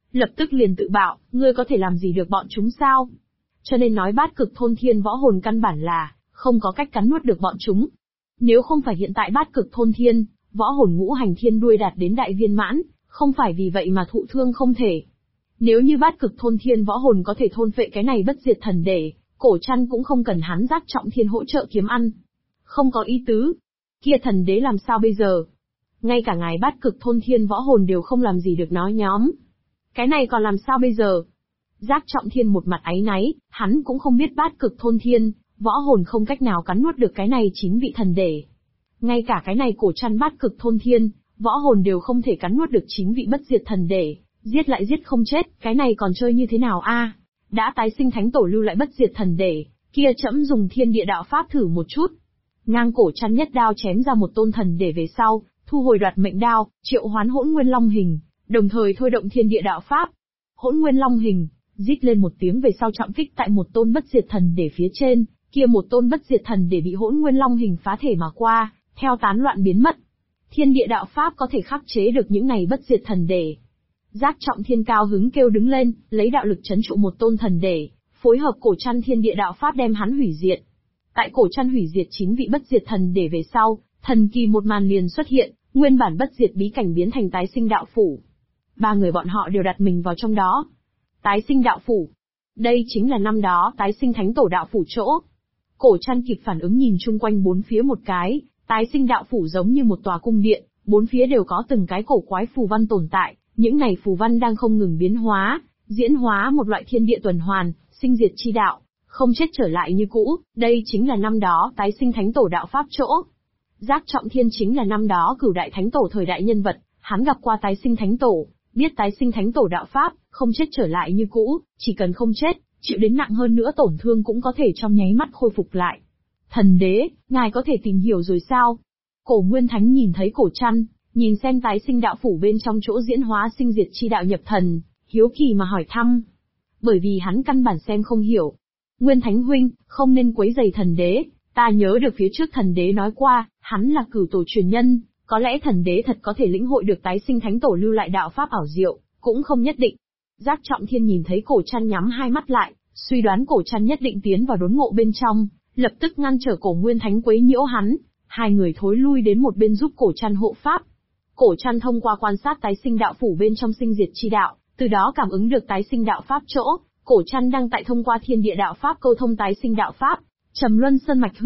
lập tức liền tự bạo, ngươi có thể làm gì được bọn chúng sao? Cho nên nói bát cực thôn thiên võ hồn căn bản là không có cách cắn nuốt được bọn chúng. Nếu không phải hiện tại bát cực thôn thiên, võ hồn ngũ hành thiên đuôi đạt đến đại viên mãn, không phải vì vậy mà thụ thương không thể. Nếu như bát cực thôn thiên võ hồn có thể thôn phệ cái này bất diệt thần để, Cổ Trăn cũng không cần hắn giác trọng thiên hỗ trợ kiếm ăn. Không có ý tứ. Kia thần đế làm sao bây giờ? Ngay cả ngài bát cực thôn thiên võ hồn đều không làm gì được nói nhóm. Cái này còn làm sao bây giờ? Giác trọng thiên một mặt áy náy, hắn cũng không biết bát cực thôn thiên, võ hồn không cách nào cắn nuốt được cái này chính vị thần để. Ngay cả cái này Cổ Trăn bát cực thôn thiên, võ hồn đều không thể cắn nuốt được chính vị bất diệt thần để, giết lại giết không chết, cái này còn chơi như thế nào a? Đã tái sinh thánh tổ lưu lại bất diệt thần để, kia trẫm dùng thiên địa đạo pháp thử một chút. Ngang Cổ Trăn nhất đao chém ra một tôn thần để về sau, thu hồi đoạt mệnh đao, triệu hoán hỗn nguyên long hình, đồng thời thôi động thiên địa đạo pháp. Hỗn nguyên long hình, rít lên một tiếng về sau trọng kích tại một tôn bất diệt thần để phía trên, kia một tôn bất diệt thần để bị hỗn nguyên long hình phá thể mà qua, theo tán loạn biến mất. Thiên địa đạo pháp có thể khắc chế được những này bất diệt thần để. Giác trọng thiên cao hứng kêu đứng lên, lấy đạo lực chấn trụ một tôn thần để, phối hợp Cổ Trăn thiên địa đạo pháp đem hắn hủy diệt. Tại Cổ Trăn hủy diệt 9 vị bất diệt thần để về sau, thần kỳ một màn liền xuất hiện, nguyên bản bất diệt bí cảnh biến thành tái sinh đạo phủ. Ba người bọn họ đều đặt mình vào trong đó. Tái sinh đạo phủ. Đây chính là năm đó tái sinh thánh tổ đạo phủ chỗ. Cổ Trăn kịp phản ứng nhìn chung quanh bốn phía một cái, tái sinh đạo phủ giống như một tòa cung điện, bốn phía đều có từng cái cổ quái phù văn tồn tại, những này phù văn đang không ngừng biến hóa, diễn hóa một loại thiên địa tuần hoàn, sinh diệt chi đạo, không chết trở lại như cũ, đây chính là năm đó tái sinh thánh tổ đạo pháp chỗ. Giác trọng thiên chính là năm đó cửu đại thánh tổ thời đại nhân vật, hắn gặp qua tái sinh thánh tổ, biết tái sinh thánh tổ đạo pháp, không chết trở lại như cũ, chỉ cần không chết, chịu đến nặng hơn nữa tổn thương cũng có thể trong nháy mắt khôi phục lại. Thần đế, ngài có thể tìm hiểu rồi sao? Cổ Nguyên Thánh nhìn thấy Cổ Trăn, nhìn xem tái sinh đạo phủ bên trong chỗ diễn hóa sinh diệt chi đạo nhập thần, hiếu kỳ mà hỏi thăm. Bởi vì hắn căn bản xem không hiểu. Nguyên Thánh huynh, không nên quấy rầy thần đế, ta nhớ được phía trước thần đế nói qua, hắn là cửu tổ truyền nhân, có lẽ thần đế thật có thể lĩnh hội được tái sinh thánh tổ lưu lại đạo pháp ảo diệu, cũng không nhất định. Giác trọng thiên nhìn thấy Cổ Trăn nhắm hai mắt lại, suy đoán Cổ Trăn nhất định tiến vào đốn ngộ bên trong, lập tức ngăn trở Cổ Nguyên Thánh quấy nhiễu hắn, hai người thối lui đến một bên giúp Cổ Trăn hộ pháp. Cổ Trăn thông qua quan sát tái sinh đạo phủ bên trong sinh diệt chi đạo, từ đó cảm ứng được tái sinh đạo pháp chỗ, Cổ Trăn đang tại thông qua thiên địa đạo pháp câu thông tái sinh đạo pháp. Trầm Luân Sơn mạch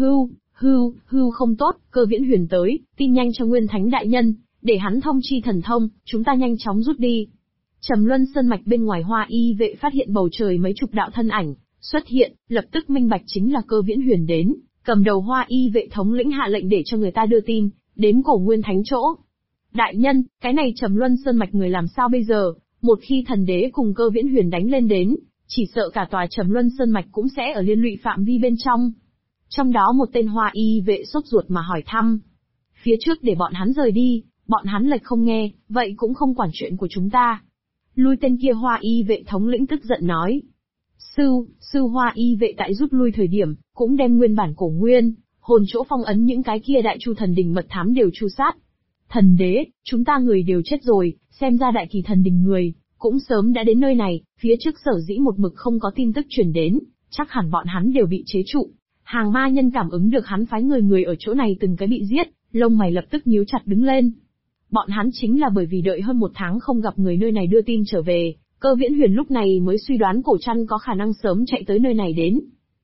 hưu không tốt, Cơ Viễn Huyền tới, tin nhanh cho Nguyên Thánh đại nhân, để hắn thông chi thần thông, chúng ta nhanh chóng rút đi. Trầm Luân Sơn mạch bên ngoài Hoa Y vệ phát hiện bầu trời mấy chục đạo thân ảnh xuất hiện, lập tức minh bạch chính là Cơ Viễn Huyền đến, cầm đầu Hoa Y vệ thống lĩnh hạ lệnh để cho người ta đưa tin đến Cổ Nguyên Thánh chỗ. Đại nhân, cái này Trầm Luân Sơn mạch người làm sao bây giờ? Một khi thần đế cùng Cơ Viễn Huyền đánh lên đến, chỉ sợ cả tòa Trầm Luân Sơn mạch cũng sẽ ở liên lụy phạm vi bên trong. Trong đó một tên Hoa Y vệ sốt ruột mà hỏi thăm. Phía trước để bọn hắn rời đi, bọn hắn lệch không nghe, vậy cũng không quản chuyện của chúng ta. Lui tên kia Hoa Y vệ thống lĩnh tức giận nói. Sư Hoa Y vệ tại rút lui thời điểm, cũng đem nguyên bản cổ nguyên, hồn chỗ phong ấn những cái kia đại chu thần đình mật thám đều tru sát. Thần đế, chúng ta người đều chết rồi, xem ra đại kỳ thần đình người, cũng sớm đã đến nơi này, phía trước sở dĩ một mực không có tin tức truyền đến, chắc hẳn bọn hắn đều bị chế trụ. Hàng ma nhân cảm ứng được hắn phái người ở chỗ này từng cái bị giết, lông mày lập tức nhíu chặt đứng lên. Bọn hắn chính là bởi vì đợi hơn một tháng không gặp người nơi này đưa tin trở về, Cơ Viễn Huyền lúc này mới suy đoán Cổ Trăn có khả năng sớm chạy tới nơi này đến.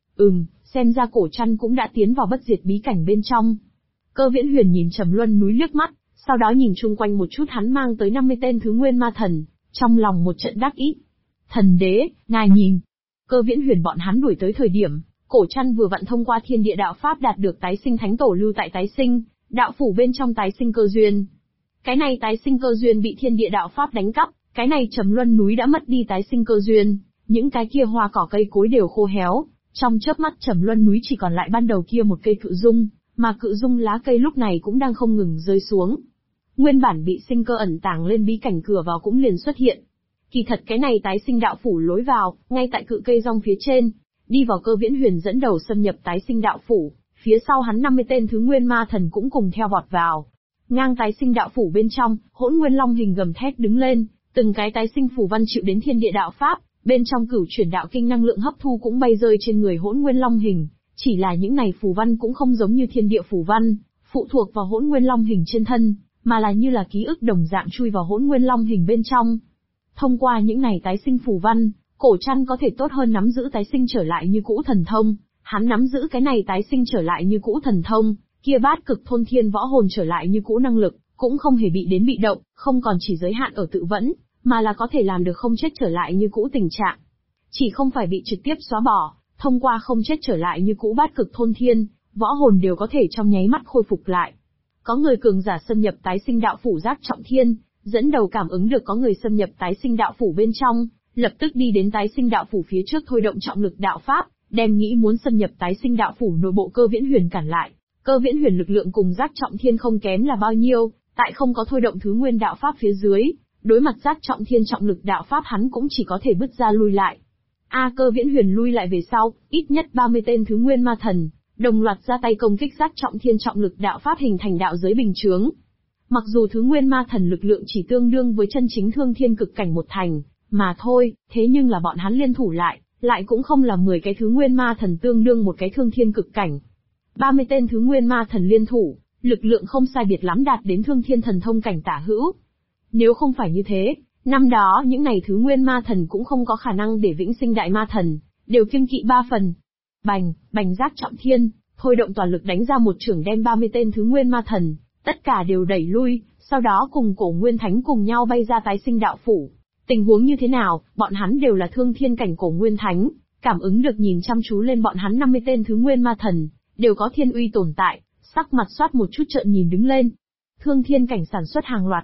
Xem ra Cổ Trăn cũng đã tiến vào bất diệt bí cảnh bên trong. Cơ Viễn Huyền nhìn Trầm Luân núi liếc mắt, sau đó nhìn chung quanh một chút hắn mang tới 50 tên thứ nguyên ma thần, trong lòng một trận đắc ý. Thần đế, ngài nhìn. Cơ Viễn Huyền bọn hắn đuổi tới thời điểm, Cổ Trăn vừa vặn thông qua thiên địa đạo pháp đạt được tái sinh thánh tổ lưu tại tái sinh đạo phủ bên trong tái sinh cơ duyên. Cái này tái sinh cơ duyên bị thiên địa đạo pháp đánh cắp, cái này Trầm Luân núi đã mất đi tái sinh cơ duyên, những cái kia hoa cỏ cây cối đều khô héo, trong chớp mắt Trầm Luân núi chỉ còn lại ban đầu kia một cây cự dung, mà cự dung lá cây lúc này cũng đang không ngừng rơi xuống. Nguyên bản bị sinh cơ ẩn tàng lên bí cảnh cửa vào cũng liền xuất hiện. Kỳ thật cái này tái sinh đạo phủ lối vào, ngay tại cự cây rong phía trên, đi vào Cơ Viễn Huyền dẫn đầu xâm nhập tái sinh đạo phủ, phía sau hắn 50 tên thứ nguyên ma thần cũng cùng theo vọt vào. Ngang tái sinh đạo phủ bên trong, Hỗn Nguyên Long hình gầm thét đứng lên, Từng cái tái sinh phù văn chịu đến thiên địa đạo pháp, bên trong cửu chuyển đạo kinh năng lượng hấp thu cũng bay rơi trên người Hỗn Nguyên Long hình, chỉ là những này phù văn cũng không giống như thiên địa phù văn, phụ thuộc vào Hỗn Nguyên Long hình trên thân, mà là như là ký ức đồng dạng chui vào Hỗn Nguyên Long hình bên trong. Thông qua những này tái sinh phù văn, Cổ Trăn có thể tốt hơn nắm giữ tái sinh trở lại như cũ thần thông, hắn nắm giữ cái này tái sinh trở lại như cũ thần thông, kia bát cực thôn thiên võ hồn trở lại như cũ năng lực, cũng không hề bị động, không còn chỉ giới hạn ở tự vẫn, mà là có thể làm được không chết trở lại như cũ tình trạng. Chỉ không phải bị trực tiếp xóa bỏ, thông qua không chết trở lại như cũ bát cực thôn thiên, võ hồn đều có thể trong nháy mắt khôi phục lại. Có người cường giả xâm nhập tái sinh đạo phủ Giác Trọng Thiên, dẫn đầu cảm ứng được có người xâm nhập tái sinh đạo phủ bên trong, lập tức đi đến tái sinh đạo phủ phía trước thôi động trọng lực đạo pháp, đem nghĩ muốn xâm nhập tái sinh đạo phủ nội bộ Cơ Viễn Huyền cản lại. Cơ Viễn Huyền lực lượng cùng Giác Trọng Thiên không kém là bao nhiêu, tại không có thôi động thứ nguyên đạo pháp phía dưới, đối mặt Giác Trọng Thiên trọng lực đạo pháp hắn cũng chỉ có thể bứt ra lui lại. Cơ Viễn Huyền lui lại về sau, ít nhất 30 tên thứ nguyên ma thần, đồng loạt ra tay công kích Giác Trọng Thiên trọng lực đạo pháp hình thành đạo giới bình chướng. Mặc dù thứ nguyên ma thần lực lượng chỉ tương đương với chân chính thương thiên cực cảnh một thành, mà thôi, thế nhưng là bọn hắn liên thủ lại cũng không là 10 cái thứ nguyên ma thần tương đương một cái thương thiên cực cảnh. 30 tên thứ nguyên ma thần liên thủ, lực lượng không sai biệt lắm đạt đến thương thiên thần thông cảnh tả hữu. Nếu không phải như thế, năm đó những này thứ nguyên ma thần cũng không có khả năng để vĩnh sinh đại ma thần, đều kiêng kỵ 3 phần. Bành Giác Trọng Thiên, thôi động toàn lực đánh ra một chưởng đem 30 tên thứ nguyên ma thần, tất cả đều đẩy lui, sau đó cùng Cổ Nguyên Thánh cùng nhau bay ra tái sinh đạo phủ. Tình huống như thế nào, bọn hắn đều là thương thiên cảnh Cổ Nguyên Thánh, cảm ứng được nhìn chăm chú lên bọn hắn 50 tên thứ nguyên ma thần, đều có thiên uy tồn tại, sắc mặt xoát một chút trợn nhìn đứng lên. Thương thiên cảnh sản xuất hàng loạt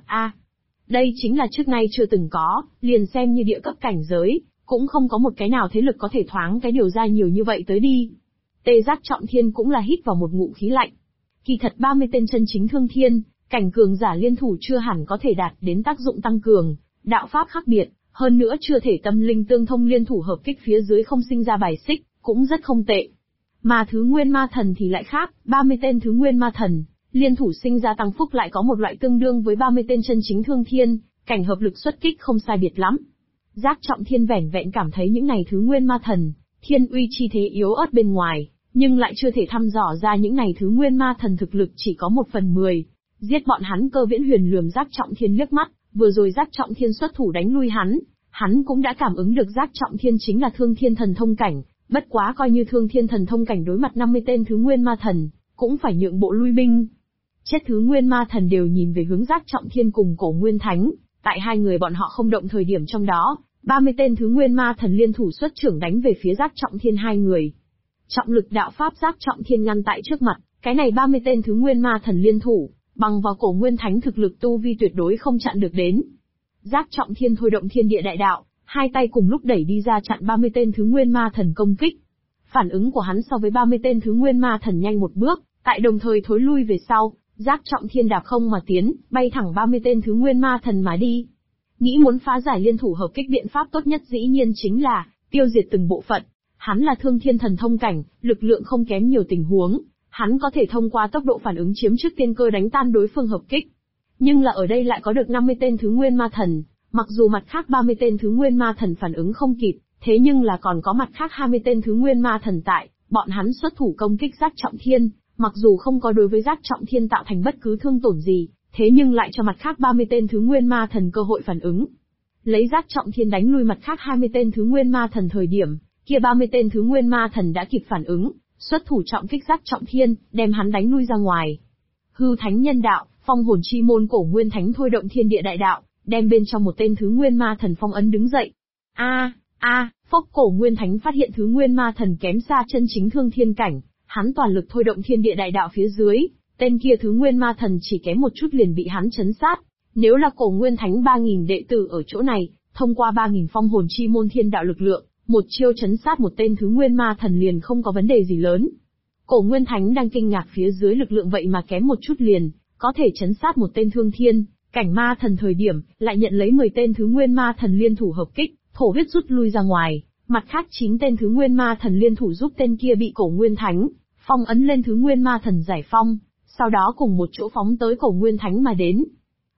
đây chính là trước nay chưa từng có, liền xem như địa cấp cảnh giới, cũng không có một cái nào thế lực có thể thoáng cái điều ra nhiều như vậy tới đi. Tê Giác Trọng Thiên cũng là hít vào một ngụm khí lạnh. Kỳ thật 30 tên chân chính thương thiên, cảnh cường giả liên thủ chưa hẳn có thể đạt đến tác dụng tăng cường, đạo pháp khác biệt, hơn nữa chưa thể tâm linh tương thông liên thủ hợp kích phía dưới không sinh ra bài xích, cũng rất không tệ. Mà thứ nguyên ma thần thì lại khác, 30 tên thứ nguyên ma thần, liên thủ sinh ra tăng phúc lại có một loại tương đương với 30 tên chân chính thương thiên, cảnh hợp lực xuất kích không sai biệt lắm. Giác Trọng Thiên vẻn vẹn cảm thấy những này thứ nguyên ma thần, thiên uy chi thế yếu ớt bên ngoài, nhưng lại chưa thể thăm dò ra những này thứ nguyên ma thần thực lực chỉ có 1/10. Giết bọn hắn. Cơ Viễn Huyền lườm Giác Trọng Thiên liếc mắt, vừa rồi Giác Trọng Thiên xuất thủ đánh lui hắn cũng đã cảm ứng được Giác Trọng Thiên chính là thương thiên thần thông cảnh, bất quá coi như thương thiên thần thông cảnh đối mặt 50 tên thứ nguyên ma thần, cũng phải nhượng bộ lui binh. Chết thứ nguyên ma thần đều nhìn về hướng Giác Trọng Thiên cùng Cổ Nguyên Thánh, tại hai người bọn họ không động thời điểm trong đó, 30 tên thứ nguyên ma thần liên thủ xuất trưởng đánh về phía Giác Trọng Thiên hai người. Trọng lực đạo pháp Giác Trọng Thiên ngăn tại trước mặt, cái này 30 tên thứ nguyên ma thần liên thủ, bằng vào Cổ Nguyên Thánh thực lực tu vi tuyệt đối không chặn được đến. Giác Trọng Thiên thôi động thiên địa đại đạo, hai tay cùng lúc đẩy đi ra chặn 30 tên thứ nguyên ma thần công kích. Phản ứng của hắn so với 30 tên thứ nguyên ma thần nhanh một bước, tại đồng thời thối lui về sau, Giác Trọng Thiên đạp không mà tiến, bay thẳng 30 tên thứ nguyên ma thần mà đi. Nghĩ muốn phá giải liên thủ hợp kích biện pháp tốt nhất dĩ nhiên chính là tiêu diệt từng bộ phận. Hắn là thương thiên thần thông cảnh, lực lượng không kém nhiều tình huống, hắn có thể thông qua tốc độ phản ứng chiếm trước tiên cơ đánh tan đối phương hợp kích. Nhưng là ở đây lại có được 50 tên thứ nguyên ma thần, mặc dù mặt khác 30 tên thứ nguyên ma thần phản ứng không kịp, thế nhưng là còn có mặt khác 20 tên thứ nguyên ma thần tại, bọn hắn xuất thủ công kích Giác Trọng Thiên, mặc dù không có đối với Giác Trọng Thiên tạo thành bất cứ thương tổn gì, thế nhưng lại cho mặt khác 30 tên thứ nguyên ma thần cơ hội phản ứng. Lấy Giác Trọng Thiên đánh lui mặt khác 20 tên thứ nguyên ma thần thời điểm, kia 30 tên thứ nguyên ma thần đã kịp phản ứng, xuất thủ trọng kích Giác Trọng Thiên, đem hắn đánh lui ra ngoài. Hư Thánh Nhân Đạo, Phong Hồn Chi Môn Cổ Nguyên Thánh thôi động thiên địa đại đạo, đem bên trong một tên thứ nguyên ma thần phong ấn đứng dậy. Phốc Cổ Nguyên Thánh phát hiện thứ nguyên ma thần kém xa chân chính thương thiên cảnh, hắn toàn lực thôi động thiên địa đại đạo phía dưới, tên kia thứ nguyên ma thần chỉ kém một chút liền bị hắn chấn sát. Nếu là Cổ Nguyên Thánh 3000 đệ tử ở chỗ này, thông qua 3000 phong hồn chi môn thiên đạo lực lượng, một chiêu chấn sát một tên thứ nguyên ma thần liền không có vấn đề gì lớn. Cổ Nguyên Thánh đang kinh ngạc phía dưới lực lượng vậy mà kém một chút liền có thể chấn sát một tên thương thiên cảnh ma thần thời điểm, lại nhận lấy 10 tên thứ nguyên ma thần liên thủ hợp kích, thổ huyết rút lui ra ngoài. Mặt khác 9 tên thứ nguyên ma thần liên thủ giúp tên kia bị Cổ Nguyên Thánh phong ấn lên thứ nguyên ma thần giải phong, sau đó cùng một chỗ phóng tới Cổ Nguyên Thánh mà đến.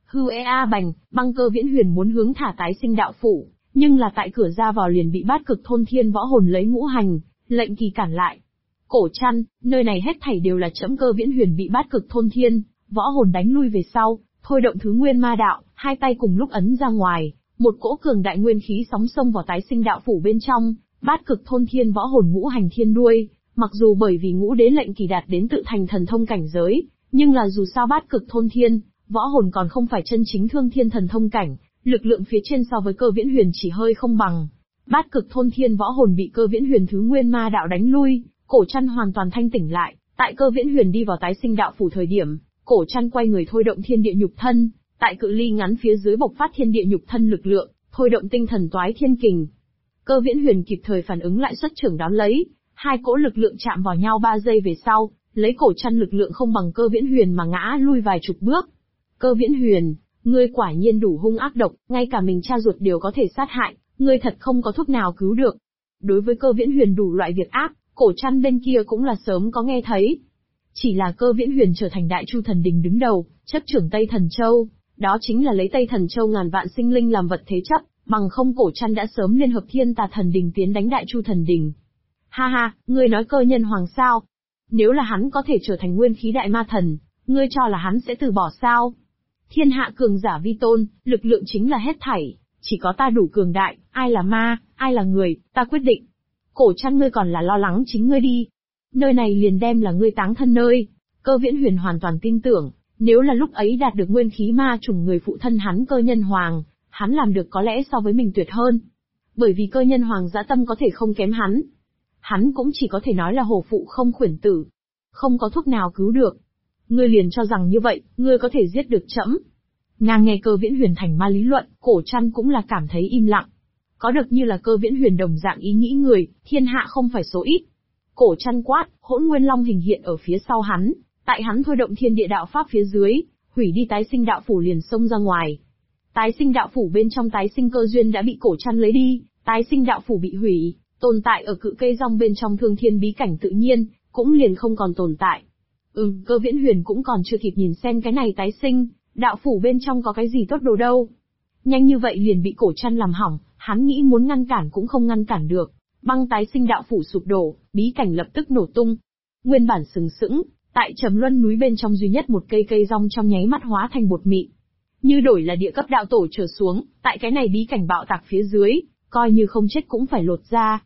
Hư ea bành, băng Cơ Viễn Huyền muốn hướng thả tái sinh đạo phủ, nhưng là tại cửa ra vào liền bị Bát Cực Thôn Thiên Võ Hồn lấy ngũ hành lệnh kỳ cản lại. Cổ Trăn, nơi này hết thảy đều là trẫm. Cơ Viễn Huyền bị Bát Cực Thôn Thiên Võ Hồn đánh lui về sau, thôi động thứ nguyên ma đạo, hai tay cùng lúc ấn ra ngoài, một cỗ cường đại nguyên khí sóng xông vào tái sinh đạo phủ bên trong. Bát Cực Thôn Thiên Võ Hồn ngũ hành thiên đuôi, mặc dù bởi vì ngũ đế lệnh kỳ đạt đến tự thành thần thông cảnh giới, nhưng là dù sao Bát Cực Thôn Thiên Võ Hồn còn không phải chân chính thương thiên thần thông cảnh, lực lượng phía trên so với Cơ Viễn Huyền chỉ hơi không bằng. Bát Cực Thôn Thiên Võ Hồn bị Cơ Viễn Huyền thứ nguyên ma đạo đánh lui, Cổ Trăn hoàn toàn thanh tỉnh lại. Tại Cơ Viễn Huyền đi vào tái sinh đạo phủ thời điểm, Cổ Trăn quay người thôi động thiên địa nhục thân, tại cự ly ngắn phía dưới bộc phát thiên địa nhục thân lực lượng, thôi động tinh thần toái thiên kình. Cơ Viễn Huyền kịp thời phản ứng lại, xuất trưởng đón lấy, hai cỗ lực lượng chạm vào nhau 3 giây về sau, lấy Cổ Trăn lực lượng không bằng Cơ Viễn Huyền mà ngã lui vài chục bước. Cơ Viễn Huyền, ngươi quả nhiên đủ hung ác độc, ngay cả mình cha ruột đều có thể sát hại, ngươi thật không có thuốc nào cứu được. Đối với Cơ Viễn Huyền đủ loại việc ác, Cổ Trăn bên kia cũng là sớm có nghe thấy. Chỉ là Cơ Viễn Huyền trở thành Đại Chu Thần Đình đứng đầu, chấp trưởng Tây Thần Châu, đó chính là lấy Tây Thần Châu ngàn vạn sinh linh làm vật thế chấp, bằng không Cổ Trăn đã sớm liên hợp Thiên Tà Thần Đình tiến đánh Đại Chu Thần Đình. Ha ha, ngươi nói Cơ Nhân Hoàng sao? Nếu là hắn có thể trở thành nguyên khí đại ma thần, ngươi cho là hắn sẽ từ bỏ sao? Thiên hạ cường giả vi tôn, lực lượng chính là hết thảy, chỉ có ta đủ cường đại, ai là ma, ai là người, ta quyết định. Cổ Trăn, ngươi còn là lo lắng chính ngươi đi. Nơi này liền đem là ngươi táng thân nơi. Cơ Viễn Huyền hoàn toàn tin tưởng, nếu là lúc ấy đạt được nguyên khí ma trùng người phụ thân hắn Cơ Nhân Hoàng, hắn làm được có lẽ so với mình tuyệt hơn. Bởi vì Cơ Nhân Hoàng dã tâm có thể không kém hắn. Hắn cũng chỉ có thể nói là hổ phụ không khuyển tử. Không có thuốc nào cứu được. Ngươi liền cho rằng như vậy, ngươi có thể giết được trẫm. Ngang nghe Cơ Viễn Huyền thành ma lý luận, Cổ Trăn cũng là cảm thấy im lặng. Có được như là Cơ Viễn Huyền đồng dạng ý nghĩ người, thiên hạ không phải số ít. Cổ Trăn quát, Hỗn Nguyên Long hình hiện ở phía sau hắn, tại hắn thôi động thiên địa đạo pháp phía dưới, hủy đi tái sinh đạo phủ liền xông ra ngoài. Tái sinh đạo phủ bên trong tái sinh cơ duyên đã bị Cổ Trăn lấy đi, tái sinh đạo phủ bị hủy, tồn tại ở cự cây rong bên trong thương thiên bí cảnh tự nhiên, cũng liền không còn tồn tại. Cơ Viễn Huyền cũng còn chưa kịp nhìn xem cái này tái sinh đạo phủ bên trong có cái gì tốt đồ đâu. Nhanh như vậy liền bị Cổ Trăn làm hỏng, hắn nghĩ muốn ngăn cản cũng không ngăn cản được. Băng tái sinh đạo phủ sụp đổ, bí cảnh lập tức nổ tung. Nguyên bản sừng sững, tại Trầm Luân núi bên trong duy nhất một cây rong trong nháy mắt hóa thành bột mịn. Như đổi là địa cấp đạo tổ trở xuống, tại cái này bí cảnh bạo tạc phía dưới, coi như không chết cũng phải lột ra.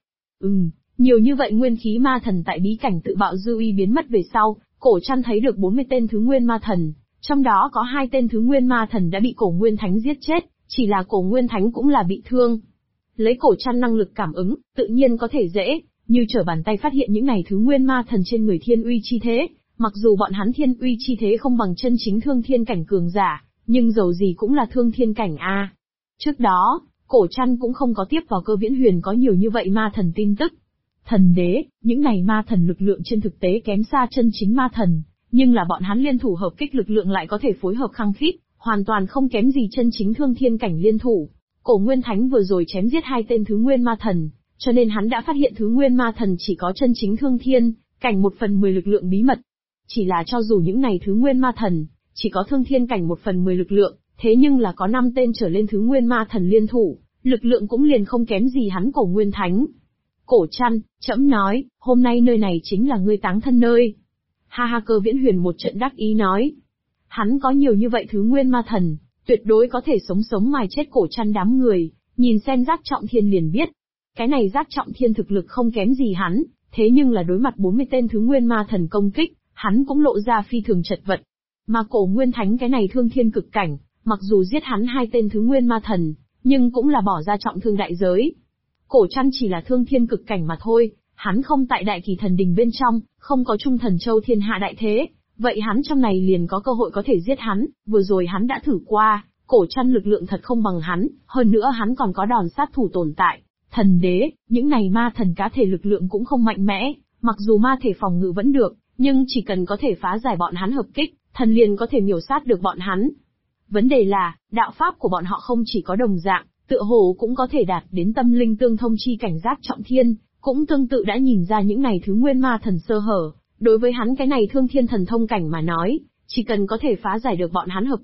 Nhiều như vậy nguyên khí ma thần tại bí cảnh tự bạo dư uy biến mất về sau, Cổ Trăn thấy được 40 tên thứ nguyên ma thần, trong đó có 2 tên thứ nguyên ma thần đã bị Cổ Nguyên Thánh giết chết, chỉ là Cổ Nguyên Thánh cũng là bị thương. Lấy Cổ Trăn năng lực cảm ứng, tự nhiên có thể dễ như trở bàn tay phát hiện những này thứ nguyên ma thần trên người thiên uy chi thế, mặc dù bọn hắn thiên uy chi thế không bằng chân chính thương thiên cảnh cường giả, nhưng dầu gì cũng là thương thiên cảnh a. Trước đó, Cổ Trăn cũng không có tiếp vào Cơ Viễn Huyền có nhiều như vậy ma thần tin tức. Thần đế, những này ma thần lực lượng trên thực tế kém xa chân chính ma thần, nhưng là bọn hắn liên thủ hợp kích lực lượng lại có thể phối hợp khăng khít, hoàn toàn không kém gì chân chính thương thiên cảnh liên thủ. Cổ Nguyên Thánh vừa rồi chém giết 2 tên thứ nguyên ma thần, cho nên hắn đã phát hiện thứ nguyên ma thần chỉ có chân chính thương thiên cảnh 1/10 lực lượng bí mật. Chỉ là cho dù những này thứ nguyên ma thần chỉ có thương thiên cảnh 1/10 lực lượng, thế nhưng là có 5 tên trở lên thứ nguyên ma thần liên thủ, lực lượng cũng liền không kém gì hắn Cổ Nguyên Thánh. Cổ Trăn, trẫm nói, hôm nay nơi này chính là ngươi táng thân nơi. Ha ha, Cơ Viễn Huyền một trận đắc ý nói. Hắn có nhiều như vậy thứ nguyên ma thần, tuyệt đối có thể sống sống mài chết Cổ Trăn đám người, nhìn xem Giác Trọng Thiên liền biết. Cái này Giác Trọng Thiên thực lực không kém gì hắn, thế nhưng là đối mặt 40 tên thứ nguyên ma thần công kích, hắn cũng lộ ra phi thường chật vật. Mà Cổ Nguyên Thánh cái này thương thiên cực cảnh, mặc dù giết hắn 2 tên thứ nguyên ma thần, nhưng cũng là bỏ ra trọng thương đại giới. Cổ Trăn chỉ là thương thiên cực cảnh mà thôi, hắn không tại Đại Kỳ Thần Đình bên trong, không có Trung Thần Châu thiên hạ đại thế, vậy hắn trong này liền có cơ hội có thể giết hắn, vừa rồi hắn đã thử qua, Cổ Trăn lực lượng thật không bằng hắn, hơn nữa hắn còn có đòn sát thủ tồn tại. Thần đế, những này ma thần cá thể lực lượng cũng không mạnh mẽ, mặc dù ma thể phòng ngự vẫn được, nhưng chỉ cần có thể phá giải bọn hắn hợp kích, thần liền có thể miểu sát được bọn hắn. Vấn đề là, đạo pháp của bọn họ không chỉ có đồng dạng, tựa hồ cũng có thể đạt đến tâm linh tương thông chi cảnh Giác Trọng Thiên, cũng tương tự đã nhìn ra những này thứ nguyên ma thần sơ hở. Đối với hắn cái này thương thiên thần thông cảnh mà nói, chỉ cần có thể phá giải được bọn hắn hợp kích,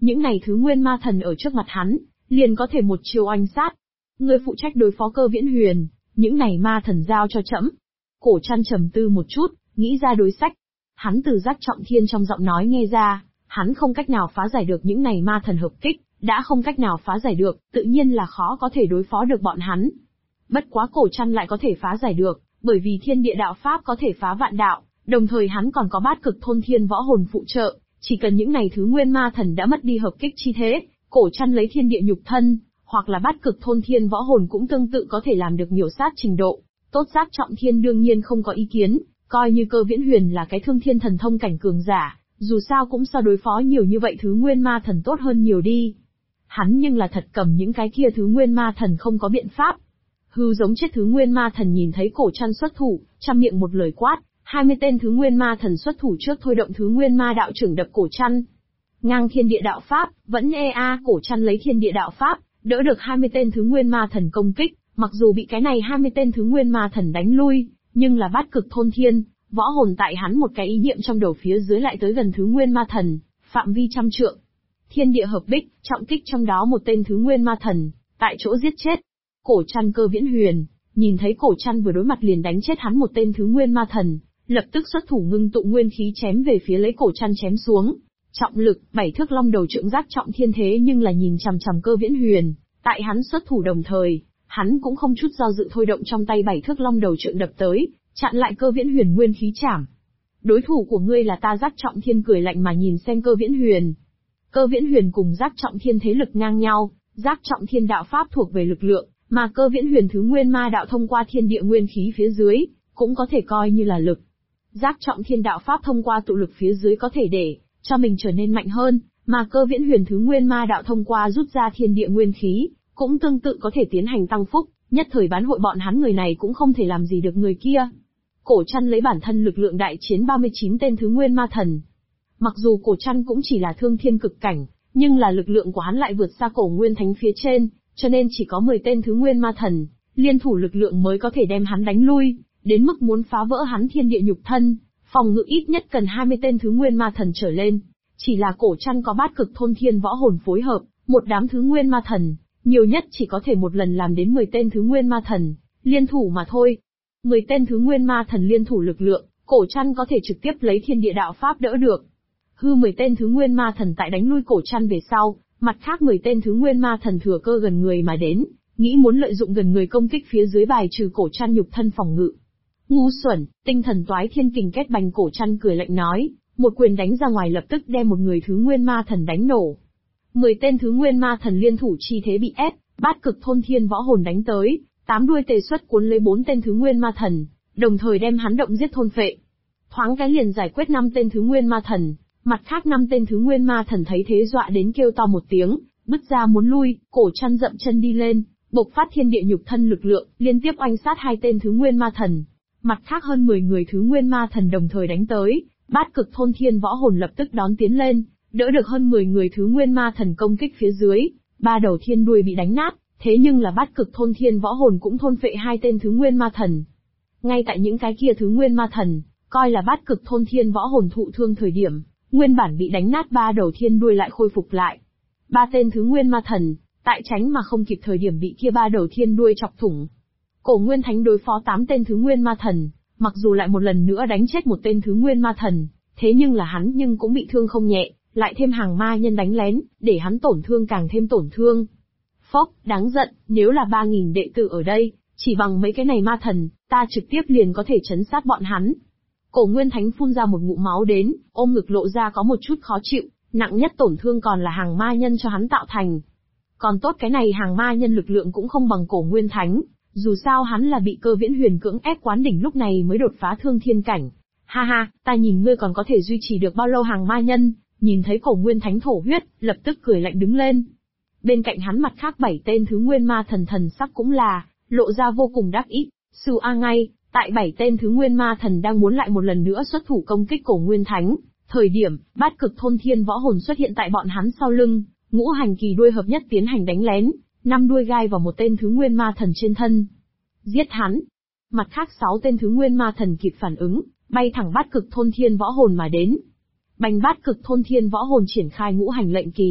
Những này thứ nguyên ma thần ở trước mặt hắn, liền có thể một chiều oanh sát. Ngươi phụ trách đối phó Cơ Viễn Huyền, những này ma thần giao cho trẫm. Cổ Trăn trầm tư một chút, nghĩ ra đối sách. Hắn từ Giác Trọng Thiên trong giọng nói nghe ra, hắn không cách nào phá giải được những này ma thần hợp kích, đã không cách nào phá giải được, tự nhiên là khó có thể đối phó được bọn hắn. Bất quá Cổ Trăn lại có thể phá giải được, bởi vì thiên địa đạo pháp có thể phá vạn đạo, đồng thời hắn còn có bát cực thôn thiên võ hồn phụ trợ, chỉ cần những này thứ nguyên ma thần đã mất đi hợp kích chi thế, Cổ Trăn lấy thiên địa nhục thân, hoặc là bát cực thôn thiên võ hồn cũng tương tự có thể làm được miểu sát trình độ. Tốt Giác Trọng Thiên đương nhiên không có ý kiến, coi như Cơ Viễn Huyền là cái thương thiên thần thông cảnh cường giả, dù sao cũng so đối phó nhiều như vậy thứ nguyên ma thần tốt hơn nhiều đi. Hắn nhưng là thật cầm những cái kia thứ nguyên ma thần không có biện pháp. Hư giống chết thứ nguyên ma thần nhìn thấy Cổ Trăn xuất thủ, trăm miệng một lời quát, 20 tên thứ nguyên ma thần xuất thủ trước thôi động thứ nguyên ma đạo trưởng đập Cổ Trăn. Ngang thiên địa đạo pháp, vẫn Cổ Trăn lấy thiên địa đạo pháp, đỡ được 20 tên thứ nguyên ma thần công kích, mặc dù bị cái này 20 tên thứ nguyên ma thần đánh lui, nhưng là bát cực thôn thiên, võ hồn tại hắn một cái ý niệm trong đầu phía dưới lại tới gần thứ nguyên ma thần, phạm vi trăm trượng. Thiên địa hợp bích, trọng kích trong đó một tên thứ nguyên ma thần, tại chỗ giết chết. Cổ Trăn Cơ Viễn Huyền, nhìn thấy Cổ Trăn vừa đối mặt liền đánh chết hắn một tên thứ nguyên ma thần, lập tức xuất thủ ngưng tụ nguyên khí chém về phía lấy Cổ Trăn chém xuống. Trọng lực, 7 thước long đầu trượng Giác Trọng Thiên thế nhưng là nhìn chằm chằm Cơ Viễn Huyền, tại hắn xuất thủ đồng thời, hắn cũng không chút do dự thôi động trong tay 7 thước long đầu trượng đập tới, chặn lại Cơ Viễn Huyền nguyên khí chảm. Đối thủ của ngươi là ta. Giác Trọng Thiên cười lạnh mà nhìn xem Cơ Viễn Huyền. Cơ Viễn Huyền cùng Giác Trọng Thiên thế lực ngang nhau, Giác Trọng Thiên đạo pháp thuộc về lực lượng, mà Cơ Viễn Huyền thứ nguyên ma đạo thông qua thiên địa nguyên khí phía dưới, cũng có thể coi như là lực. Giác Trọng Thiên đạo pháp thông qua tụ lực phía dưới có thể để cho mình trở nên mạnh hơn, mà Cơ Viễn Huyền thứ nguyên ma đạo thông qua rút ra thiên địa nguyên khí, cũng tương tự có thể tiến hành tăng phúc, nhất thời bán hội bọn hắn người này cũng không thể làm gì được người kia. Cổ Trăn lấy bản thân lực lượng đại chiến 39 tên thứ nguyên ma thần. Mặc dù Cổ Trăn cũng chỉ là thương thiên cực cảnh, nhưng là lực lượng của hắn lại vượt xa Cổ Nguyên Thánh phía trên, cho nên chỉ có 10 tên thứ nguyên ma thần, liên thủ lực lượng mới có thể đem hắn đánh lui, đến mức muốn phá vỡ hắn thiên địa nhục thân, phòng ngự ít nhất cần 20 tên thứ nguyên ma thần trở lên. Chỉ là Cổ Trăn có bát cực thôn thiên võ hồn phối hợp, một đám thứ nguyên ma thần, nhiều nhất chỉ có thể một lần làm đến 10 tên thứ nguyên ma thần, liên thủ mà thôi. 10 tên thứ nguyên ma thần liên thủ lực lượng, Cổ Trăn có thể trực tiếp lấy thiên địa đạo pháp đỡ được. 10 tên thứ nguyên ma thần tại đánh lui Cổ Trăn về sau, mặt khác 10 tên thứ nguyên ma thần thừa cơ gần người mà đến, nghĩ muốn lợi dụng gần người công kích phía dưới bài trừ Cổ Trăn nhục thân phòng ngự. Ngu xuẩn, tinh thần toái thiên kình kết bành. Cổ Trăn cười lạnh nói, một quyền đánh ra ngoài lập tức đem một người thứ nguyên ma thần đánh nổ. 10 tên thứ nguyên ma thần liên thủ chi thế bị ép, bát cực thôn thiên võ hồn đánh tới, 8 đuôi tề xuất cuốn lấy 4 tên thứ nguyên ma thần, đồng thời đem hắn động giết thôn phệ. Thoáng cái liền giải quyết 5 tên thứ nguyên ma thần, mặt khác 5 tên thứ nguyên ma thần thấy thế dọa đến kêu to một tiếng, bứt ra muốn lui. Cổ Trăn dậm chân đi lên, bộc phát thiên địa nhục thân lực lượng, liên tiếp oanh sát 2 tên thứ nguyên ma thần. Mặt khác hơn 10 người thứ nguyên ma thần đồng thời đánh tới, bát cực thôn thiên võ hồn lập tức đón tiến lên, đỡ được hơn 10 người thứ nguyên ma thần công kích phía dưới, 3 đầu thiên đuôi bị đánh nát, thế nhưng là bát cực thôn thiên võ hồn cũng thôn phệ 2 tên thứ nguyên ma thần. Ngay tại những cái kia thứ nguyên ma thần, coi là bát cực thôn thiên võ hồn thụ thương thời điểm, nguyên bản bị đánh nát 3 đầu thiên đuôi lại khôi phục lại. 3 tên thứ nguyên ma thần, tại tránh mà không kịp thời điểm bị kia 3 đầu thiên đuôi chọc thủng. Cổ Nguyên Thánh đối phó 8 tên thứ nguyên ma thần, mặc dù lại một lần nữa đánh chết một tên thứ nguyên ma thần, thế nhưng là hắn nhưng cũng bị thương không nhẹ, lại thêm hàng ma nhân đánh lén, để hắn tổn thương càng thêm tổn thương. Phốc, đáng giận, nếu là 3.000 đệ tử ở đây, chỉ bằng mấy cái này ma thần, ta trực tiếp liền có thể trấn sát bọn hắn. Cổ Nguyên Thánh phun ra một ngụm máu đến, ôm ngực lộ ra có một chút khó chịu, nặng nhất tổn thương còn là hàng ma nhân cho hắn tạo thành. Còn tốt cái này hàng ma nhân lực lượng cũng không bằng Cổ Nguyên Thánh, dù sao hắn là bị Cơ Viễn Huyền cưỡng ép quán đỉnh lúc này mới đột phá thương thiên cảnh. Ha ha, ta nhìn ngươi còn có thể duy trì được bao lâu hàng ma nhân, nhìn thấy Cổ Nguyên Thánh thổ huyết, lập tức cười lạnh đứng lên. Bên cạnh hắn mặt khác 7 tên thứ nguyên ma thần thần sắc cũng là, lộ ra vô cùng đắc ý. Sư A ngay, tại 7 tên thứ nguyên ma thần đang muốn lại một lần nữa xuất thủ công kích Cổ Nguyên Thánh, thời điểm, bát cực thôn thiên võ hồn xuất hiện tại bọn hắn sau lưng, ngũ hành kỳ đuôi hợp nhất tiến hành đánh lén, 5 đuôi gai vào một tên thứ nguyên ma thần trên thân. Giết hắn. Mặt khác 6 tên thứ nguyên ma thần kịp phản ứng, bay thẳng bát cực thôn thiên võ hồn mà đến. Bành bát cực thôn thiên võ hồn triển khai ngũ hành lệnh kỳ,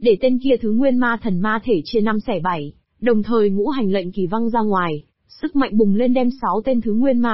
để tên kia thứ nguyên ma thần ma thể chia 5 xẻ 7, đồng thời ngũ hành lệnh kỳ văng ra ngoài, sức mạnh bùng lên đem 6 tên thứ nguyên ma